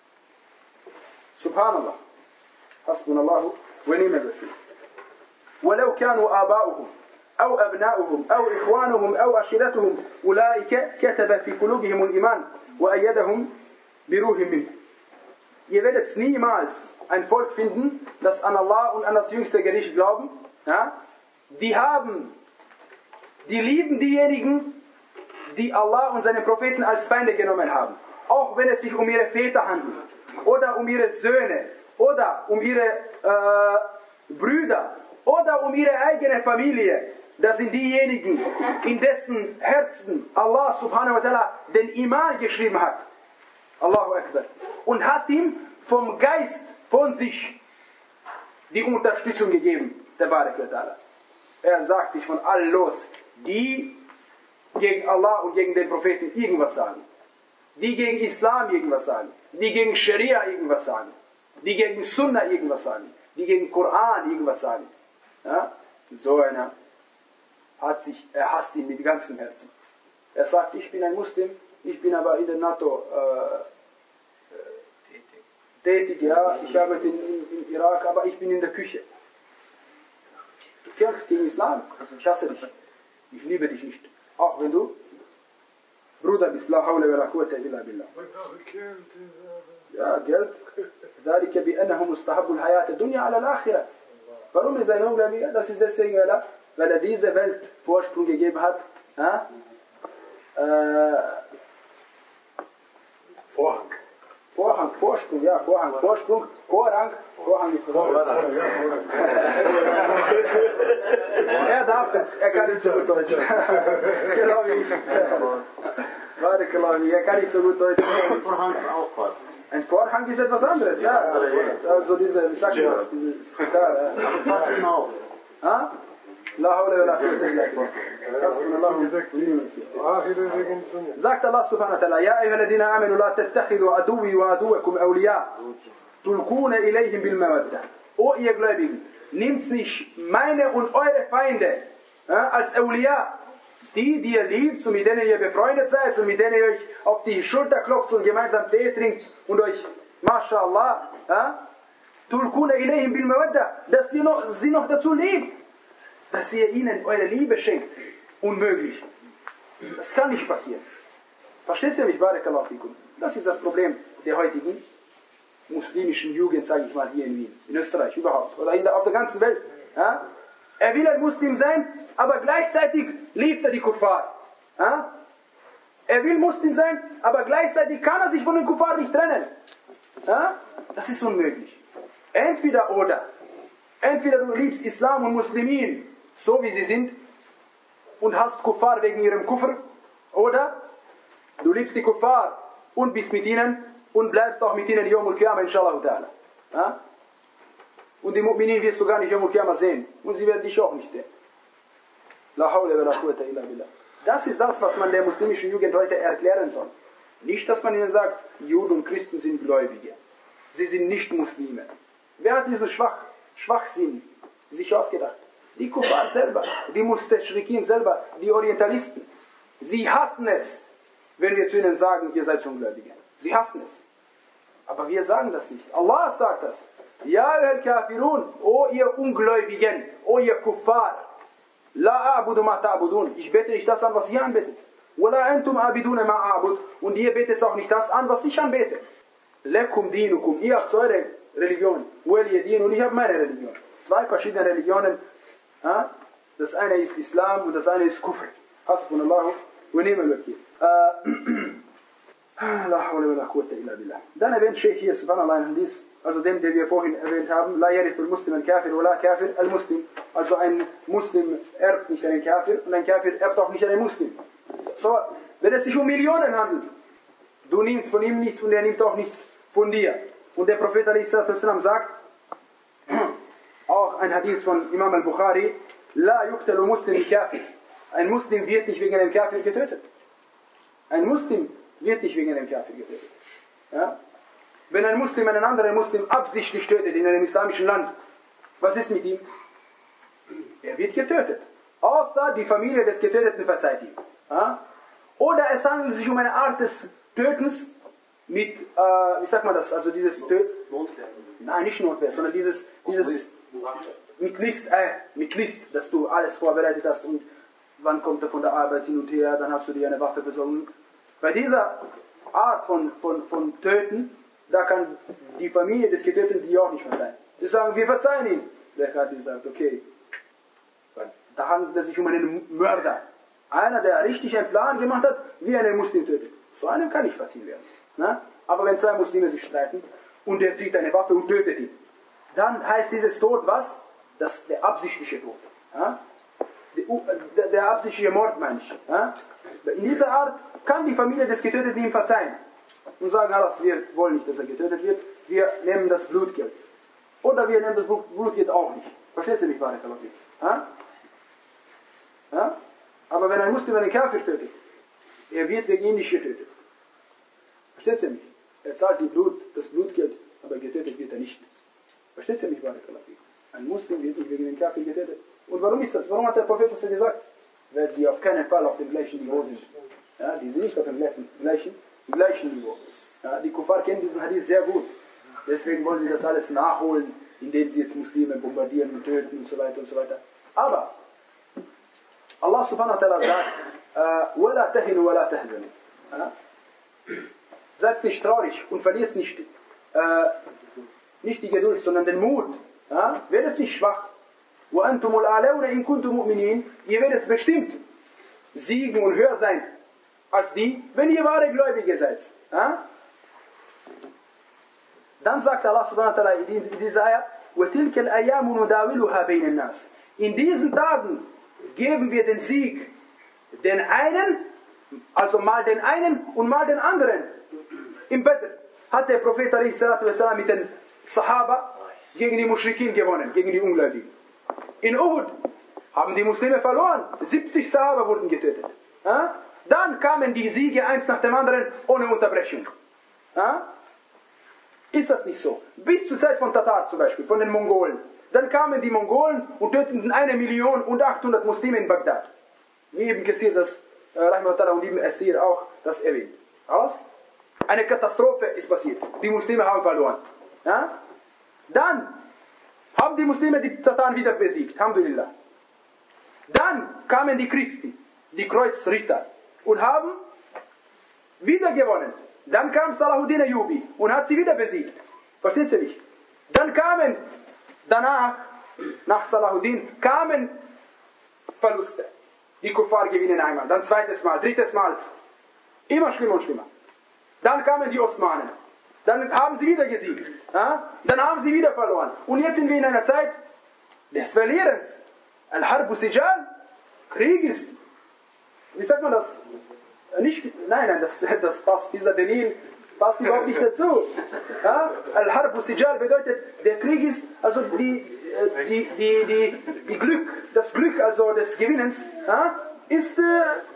S6: Subhanallah. Hasbunallahu wa ni'mal wakeel. ولو كانوا آباؤهم أو أبناؤهم أو إخوانهم أو عشيرتهم أولئك كتب في قلوبهم الإيمان وأيدهم بروح منه. Ihr werdet niemals ein Volk finden, das an Allah und an das jüngste Gericht glauben. Ja? Die haben, die lieben diejenigen, die Allah und seine Propheten als Feinde genommen haben. Auch wenn es sich um ihre Väter handelt oder um ihre Söhne oder um ihre äh, Brüder oder um ihre eigene Familie. Das sind diejenigen, in dessen Herzen Allah subhanahu wa ta'ala den Iman geschrieben hat. Allahu Akbar. Und hat ihm vom Geist von sich die Unterstützung gegeben. Tabarak wa ta'ala. Er sagt sich von allen los, die gegen Allah und gegen den Propheten irgendwas sagen. Die gegen Islam irgendwas sagen. Die gegen Scharia irgendwas sagen. Die gegen Sunnah irgendwas sagen. Die gegen Koran irgendwas sagen. Ja? So einer hat sich, er hasst ihn mit ganzem Herzen. Er sagt, ich bin ein Muslim, ich bin aber in der NATO äh, tätig, ja, ich arbeite in, in, in Irak, aber ich bin in der Küche. Du kämpfst gegen Islam, ich hasse dich, ich liebe dich nicht. Auch wenn du Bruder bist, la hawla wa la quwwata illa billah. Ja, Geld. ذلك بأنهم مستحبوا الحياة الدنيا على الآخرة. Warum ist er ein Ungläubiger? Das ist deswegen, weil er, weil er diese Welt Vorsprung gegeben hat. Ja? Äh,
S10: Vorhang.
S6: Vorhang, Vorsprung, ja, Vorhang, Vorsprung, Vorrang, Vorhang ist Vorrang. Er darf das, er kann nicht so gut Deutsch. Genau wie ich. Er kann nicht so gut Deutsch.
S9: Vorhang ist auch was.
S6: Ein Vorhang ist etwas anderes, ja. Also diese, wie sagt man das, diese Zitat.
S9: Pass ihn auf.
S6: Ha? La hawla wa la quwwata illa billah. Sagt Allah subhanahu wa ta'ala, Ja ayyuhalladhina amanu la tattakhidhu aduwwi wa aduwwakum awliya tulquna ilayhim bil mawaddah. O ihr Gläubigen, nehmt nicht meine und eure Feinde ja, als Awliya, die, die ihr liebt und mit denen ihr befreundet seid und mit denen ihr euch auf die Schulter klopft und gemeinsam Tee trinkt und euch, mashallah, tulquna ilayhim bil mawaddah, dass ihr noch, sie noch dazu liebt, dass ihr ihnen eure Liebe schenkt. Unmöglich. Das kann nicht passieren. Versteht ihr mich, Barakallahu fikum? Das ist das Problem der heutigen muslimischen Jugend, sage ich mal, hier in Wien, in Österreich überhaupt, oder in der, auf der ganzen Welt. Ja? Er will ein Muslim sein, aber gleichzeitig liebt er die Kuffar. Ja? Er will Muslim sein, aber gleichzeitig kann er sich von den Kuffar nicht trennen. Ja? Das ist unmöglich. Entweder oder. Entweder du liebst Islam und Muslimin, so wie sie sind, und hast Kuffar wegen ihrem Kufr, oder du liebst die Kuffar und bist mit ihnen und bleibst auch mit ihnen Yawm al-Qiyamah, inshallah ta'ala. Ja? Und die Mu'minin wirst du gar nicht Yawm al-Qiyamah sehen. Und sie werden dich auch nicht sehen. La hawla wa la quwwata illa billah. Das ist das, was man der muslimischen Jugend heute erklären soll. Nicht, dass man ihnen sagt, Juden und Christen sind Gläubige. Sie sind nicht Muslime. Wer hat diesen Schwach, Schwachsinn sich ausgedacht? Die Kuffar selber, die Mustashrikin selber, die Orientalisten. Sie hassen es, wenn wir zu ihnen sagen, ihr seid Ungläubige. Sie hassen es. Aber wir sagen das nicht. Allah sagt das. Ja, al Kafirun, o ihr Ungläubigen, o ihr Kuffar. La a'budu ma ta'budun. Ich bete nicht das an, was ihr anbetet. Wala antum abiduna ma a'bud. Und ihr betet auch nicht das an, was ich anbete. Lekum dinukum. Ihr habt eure Religion. Waliya din. Und ich habe meine Religion. Zwei verschiedene Religionen. Das eine ist Islam und das eine ist Kufr. Hasbunallahu wa ni'mal wakeel. La hawla wa la quwwata illa billah. Dann erwähnt Sheikh hier, subhanallah, ein Hadith, also den, den wir vorhin erwähnt haben, La yarithul Muslim al-Kafir wa la Kafir al-Muslim. Also ein Muslim erbt nicht einen Kafir und ein Kafir erbt auch nicht einen Muslim. So, wenn es sich um Millionen handelt, Du nimmst von ihm nichts und er nimmt auch nichts von dir. Und der Prophet ﷺ sagt, auch ein Hadith von Imam al-Bukhari, La yuqtalu Muslim kafir. Ein Muslim wird nicht wegen einem Kafir getötet. Ein Muslim wird nicht wegen einem Kafir getötet. Ja? Wenn ein Muslim einen anderen Muslim absichtlich tötet in einem islamischen Land, was ist mit ihm? Er wird getötet. Außer die Familie des Getöteten verzeiht ihm. Ja? Oder es handelt sich um eine Art des Tötens mit, äh, wie sagt man das, also dieses Töten... Notwehr. Nein, nicht Notwehr, sondern dieses, dieses mit List, äh, mit List, dass du alles vorbereitet hast und wann kommt er von der Arbeit hin und her, dann hast du dir eine Waffe besorgt. Bei dieser Art von, von, von Töten, da kann die Familie des Getöteten die auch nicht verzeihen. Sie sagen, wir verzeihen ihn. Der Kadi sagt, okay, da handelt es sich um einen Mörder. Einer, der richtig einen Plan gemacht hat, wie einen Muslim tötet. So einem kann nicht verziehen werden. Na? Aber wenn zwei Muslime sich streiten und er zieht eine Waffe und tötet ihn, dann heißt dieses Tod was? Das ist der absichtliche Tod. Ja? Der, der absichtliche Mord, meine ich. Ja? In dieser Art kann die Familie des Getöteten ihm verzeihen und sagen, alles, wir wollen nicht, dass er getötet wird, wir nehmen das Blutgeld. Oder wir nehmen das Blutgeld auch nicht. Verstehst du mich, Barakallahu? Ja? Ja? Aber wenn ein Muslim einen Kafir tötet, er wird wegen ihm nicht getötet. Versteht ihr mich? Er zahlt die Blut, das Blutgeld, aber getötet wird er nicht. Versteht ihr mich, Barakallahu? Ein Muslim wird nicht wegen dem Kafir getötet. Und warum ist das? Warum hat der Prophet das gesagt? Weil sie auf keinen Fall auf dem gleichen Niveau sind. Ja, die sind nicht auf dem gleichen, gleichen, gleichen Niveau. Ja, die Kuffar kennen diesen Hadith sehr gut. Deswegen wollen sie das alles nachholen, indem sie jetzt Muslime bombardieren und töten und so weiter und so weiter. Aber Allah subhanahu wa ta'ala sagt, وَلَا تَهِنُوا وَلَا تَهْزَنُوا. Seid nicht traurig und verliert nicht, äh, nicht die Geduld, sondern den Mut. Ja? Werdet nicht schwach. وَأَنْتُمُ الْأَعْلَوْنَ إِن كُنْتُمْ مُؤْمِنِينَ. Ihr werdet bestimmt siegen und höher sein als die, wenn ihr wahre Gläubige seid. Ja? Dann sagt Allah subhanahu wa ta'ala in dieser Ayah, وَتِلْكَ الْأَيَّامُ نُدَاوِلُهَا بَيْنَ النَّاسِ. In diesen Tagen geben wir den Sieg den einen, also mal den einen und mal den anderen. Im Badr hat der Prophet ﷺ mit den Sahaba gegen die Muschrikin gewonnen, gegen die Ungläubigen. In Uhud haben die Muslime verloren, siebzig Sahaba wurden getötet. Ja? Dann kamen die Siege eins nach dem anderen ohne Unterbrechung. Ja? Ist das nicht so? Bis zur Zeit von Tatar zum Beispiel, von den Mongolen. Dann kamen die Mongolen und töteten eine Million und achthundert Muslime in Bagdad. Wie Ibn Kassir das, äh, und Ibn Asir auch das erwähnt. Aus? Eine Katastrophe ist passiert. Die Muslime haben verloren. Ja? Dann haben die Muslime die Tataren wieder besiegt. Alhamdulillah. Dann kamen die Christen, die Kreuzritter, und haben wieder gewonnen. Dann kam Salahuddin Ayyubi und hat sie wieder besiegt. Versteht ihr mich? Dann kamen danach, nach Salahuddin, kamen Verluste. Die Kuffar gewinnen einmal, dann zweites Mal, drittes Mal. Immer schlimmer und schlimmer. Dann kamen die Osmanen. Dann haben sie wieder gesiegt. Ja? Dann haben sie wieder verloren. Und jetzt sind wir in einer Zeit des Verlierens. Al-Harbu Sijal, Krieg ist, wie sagt man das? Nicht, nein, nein, das, das passt, dieser Delil passt überhaupt nicht dazu. Ja? Al-Harbu Sijal bedeutet, der Krieg ist, also die, die, die, die, die Glück, das Glück also des Gewinnens, ja, ist äh,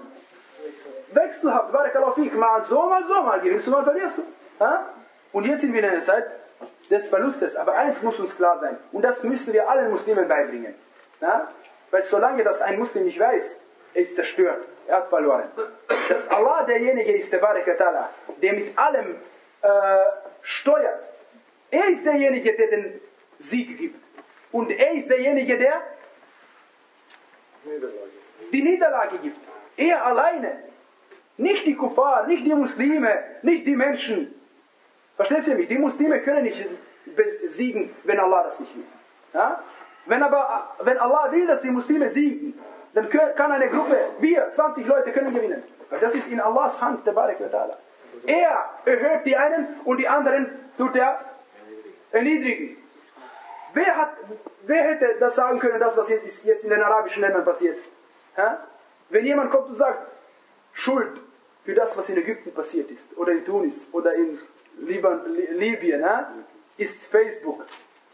S6: wechselhaft. Barakallahu fik, mal so, mal so, mal gewinnst du, mal verlierst du. Ja? Und jetzt sind wir in einer Zeit des Verlustes. Aber eins muss uns klar sein. Und das müssen wir allen Muslimen beibringen. Ja? Weil solange das ein Muslim nicht weiß, er ist zerstört. Er hat verloren. Dass Allah derjenige ist, der Barakatala, der mit allem äh, steuert. Er ist derjenige, der den Sieg gibt. Und er ist derjenige, der die Niederlage gibt. Er alleine. Nicht die Kuffar, nicht die Muslime, nicht die Menschen. Versteht ihr mich? Die Muslime können nicht siegen, wenn Allah das nicht will. Ja? Wenn aber, wenn Allah will, dass die Muslime siegen, dann kann eine Gruppe, wir, zwanzig Leute können gewinnen. Weil das ist in Allahs Hand, der Barak wa Ta'ala. Er erhöht die einen und die anderen tut er erniedrigen. Wer, hat, wer hätte das sagen können, das was jetzt, jetzt in den arabischen Ländern passiert? Ja? Wenn jemand kommt und sagt, Schuld für das, was in Ägypten passiert ist, oder in Tunis, oder in Liban, Libyen, ne? Ist Facebook.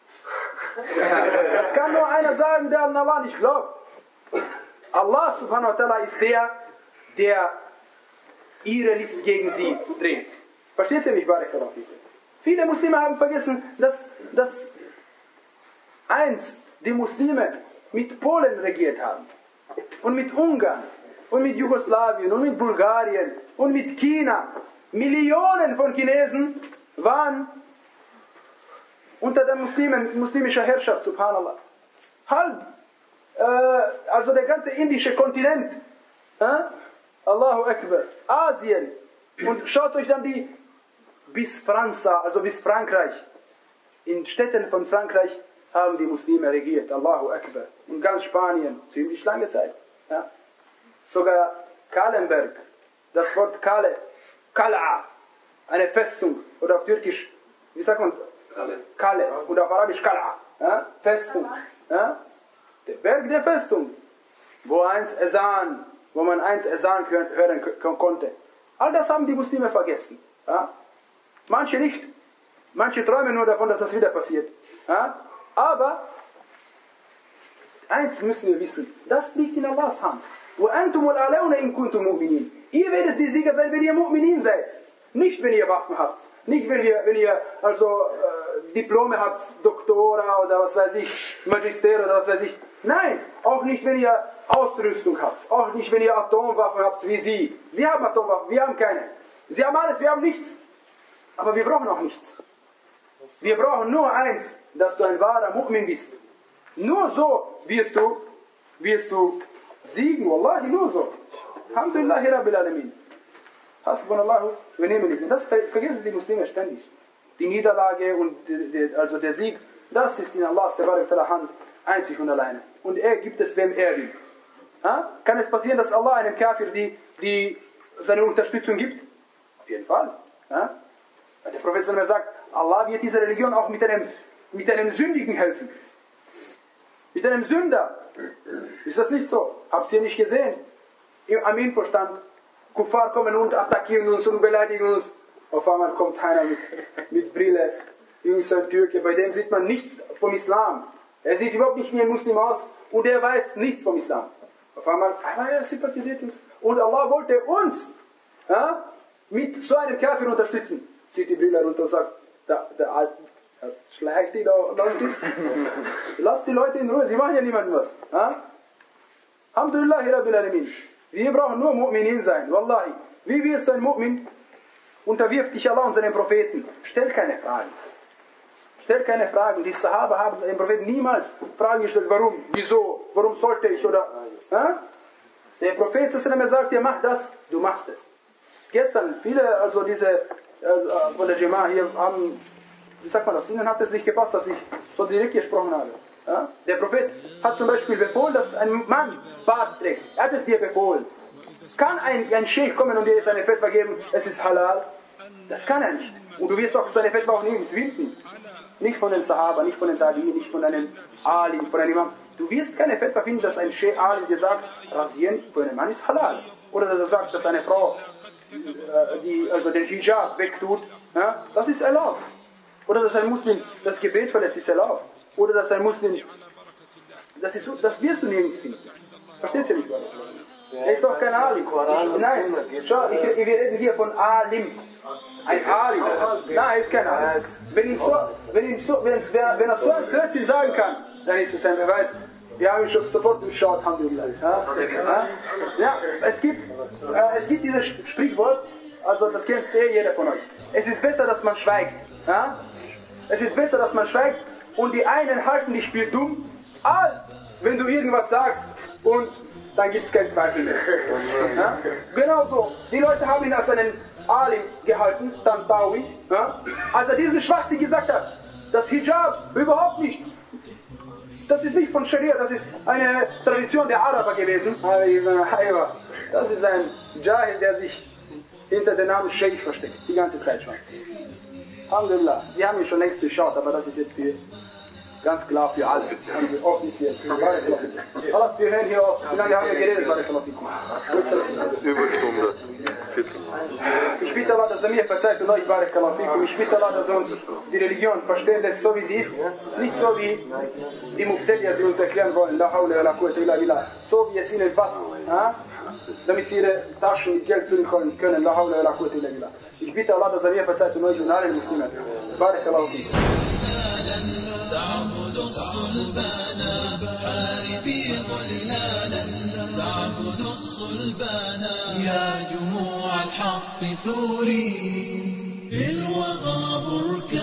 S6: Das kann nur einer sagen, der an Allah nicht glaubt. Allah subhanahu wa ta'ala ist der, der ihre List gegen sie dreht. Versteht ihr mich, Barakallahu? Viele Muslime haben vergessen, dass, dass einst die Muslime mit Polen regiert haben und mit Ungarn und mit Jugoslawien und mit Bulgarien und mit China. Millionen von Chinesen waren unter der Muslimen, muslimischer Herrschaft, subhanallah. Halb, äh, also der ganze indische Kontinent, äh? Allahu Akbar, Asien, und schaut euch dann die, bis Franza, also bis Frankreich, in Städten von Frankreich haben die Muslime regiert, Allahu Akbar, und ganz Spanien, ziemlich lange Zeit. Ja? Sogar Kalenberg, das Wort Kale, Kala, eine Festung, oder auf Türkisch, wie sagt man? Kale. Kale, oder auf Arabisch Kala, ja? Festung. Ja? Der Berg der Festung, wo eins Esan, wo man eins Esan hören konnte. All das haben die Muslime vergessen. Ja? Manche nicht. Manche träumen nur davon, dass das wieder passiert. Ja? Aber eins müssen wir wissen, das liegt in Allahs Hand. وَأَنْتُمُ الْأَعْلَوْنَ إِن كُنتُم مُؤْمِنِينَ. Ihr werdet die Sieger sein, wenn ihr Mu'minin seid. Nicht, wenn ihr Waffen habt. Nicht, wenn ihr, wenn ihr also äh, Diplome habt, Doktora oder was weiß ich, Magister oder was weiß ich. Nein, auch nicht, wenn ihr Ausrüstung habt. Auch nicht, wenn ihr Atomwaffen habt wie sie. Sie haben Atomwaffen, wir haben keine. Sie haben alles, wir haben nichts. Aber wir brauchen auch nichts. Wir brauchen nur eins, dass du ein wahrer Mu'min bist. Nur so wirst du, wirst du siegen, Wallahi, nur so. Alhamdulillahi Rabbil Alamin. Hasbunallahu, wir nehmen nicht. Und das vergessen die Muslime ständig. Die Niederlage und die, die, also der Sieg, das ist in Allahs Hand einzig und alleine. Und er gibt es, wem er will. Ha? Kann es passieren, dass Allah einem Kafir die, die seine Unterstützung gibt? Auf jeden Fall. Ha? Der Prophet sagt, Allah wird dieser Religion auch mit einem, mit einem Sündigen helfen. Mit einem Sünder. Ist das nicht so? Habt ihr nicht gesehen? Am Infostand, Kuffar kommen und attackieren uns und beleidigen uns. Auf einmal kommt einer mit, mit Brille, irgend so ein Türke, bei dem sieht man nichts vom Islam. Er sieht überhaupt nicht wie ein Muslim aus und er weiß nichts vom Islam. Auf einmal, aber er sympathisiert uns. Und Allah wollte uns ja, mit so einem Kafir unterstützen. Zieht die Brille runter und sagt, der, der Alte, das schlägt die da, lass die, lass die Leute in Ruhe, sie machen ja niemandem was. Ja? Alhamdulillahi Rabbil Alamin. Wir brauchen nur Mu'minin sein, Wallahi. Wie wirst du ein Mu'min? Unterwirf dich Allah und seinen Propheten. Stell keine Fragen. Stell keine Fragen. Die Sahaba haben den Propheten niemals Fragen gestellt. Warum? Wieso? Warum sollte ich? Oder, ja? Der Prophet sagt dir, mach das, du machst es. Gestern, viele, also diese also von der Jemaah hier haben, wie sagt man das, ihnen hat es nicht gepasst, dass ich so direkt gesprochen habe. Ja? Der Prophet hat zum Beispiel befohlen, dass ein Mann Bart trägt. Er hat es dir befohlen. Kann ein, ein Sheikh kommen und dir jetzt eine Fetwa geben, es ist halal? Das kann er nicht. Und du wirst auch seine Fetwa auch nirgends finden. Nicht von den Sahaba, nicht von den Tabi'in, nicht von einem Alim, von einem Imam. Du wirst keine Fetwa finden, dass ein Sheikh Alim dir sagt, rasieren für einen Mann ist halal. Oder dass er sagt, dass eine Frau die also den Hijab wegtut, ja, das ist erlaubt. Oder dass ein Muslim das Gebet verlässt, ist erlaubt. Oder dass ein Muslim, das, ist, das wirst du nirgends finden. Verstehst du nicht? Er ist doch kein Alim. Nein, schau, ich, wir reden hier von Alim. Ein Alim. Nein, er ist kein Alim. Wenn, ihm so, wenn, ihm so, wenn, wenn er so ein Blödsinn sagen kann, dann ist es ein Beweis. Wir haben ihn schon sofort durchschaut, Alhamdulillah. Ja? Ja? Ja, es gibt, äh, es gibt dieses Sprichwort, also das kennt eh jeder von euch. Es ist besser, dass man schweigt. Ja? Es ist besser, dass man schweigt und die einen halten dich für dumm, als wenn du irgendwas sagst und dann gibt es keinen Zweifel mehr. Ja? Genauso, die Leute haben ihn als einen Alim gehalten, Tantawi, ja? Als er diesen Schwachsinn gesagt hat, dass Hijab überhaupt nicht, das ist nicht von Scharia, das ist eine Tradition der Araber gewesen. Das ist ein Jahil, der sich hinter dem Namen Sheikh versteckt, die ganze Zeit schon. Alhamdulillah, wir haben ihn schon längst durchschaut, aber das ist jetzt für Ganz klar für alle. Offiziell. Alles, wir werden hier auch, wie lange haben wir geredet, Barakallahu? Wo ist das?
S7: Überstunde.
S6: Ich bitte Allah, dass er mir verzeiht und euch, Barakallahu fikum. Ich bitte Allah, dass er uns die Religion verstehen lässt, so wie sie ist. Nicht so wie die Mubtadi'a sie uns erklären wollen. La hawla wa la quwwata illa billah. So wie es ihnen passt. Ja? Damit sie ihre Taschen mit Geld füllen können. La hawla wa la quwwata illa billah. Ich bitte Allah, dass er mir verzeiht und euch und allen Muslimen. Barakallahu fikum.
S11: تعبد الصلبان حاربي ضلالا تعبد الصلبان يا جموع الحق ثوري في الوغى بركان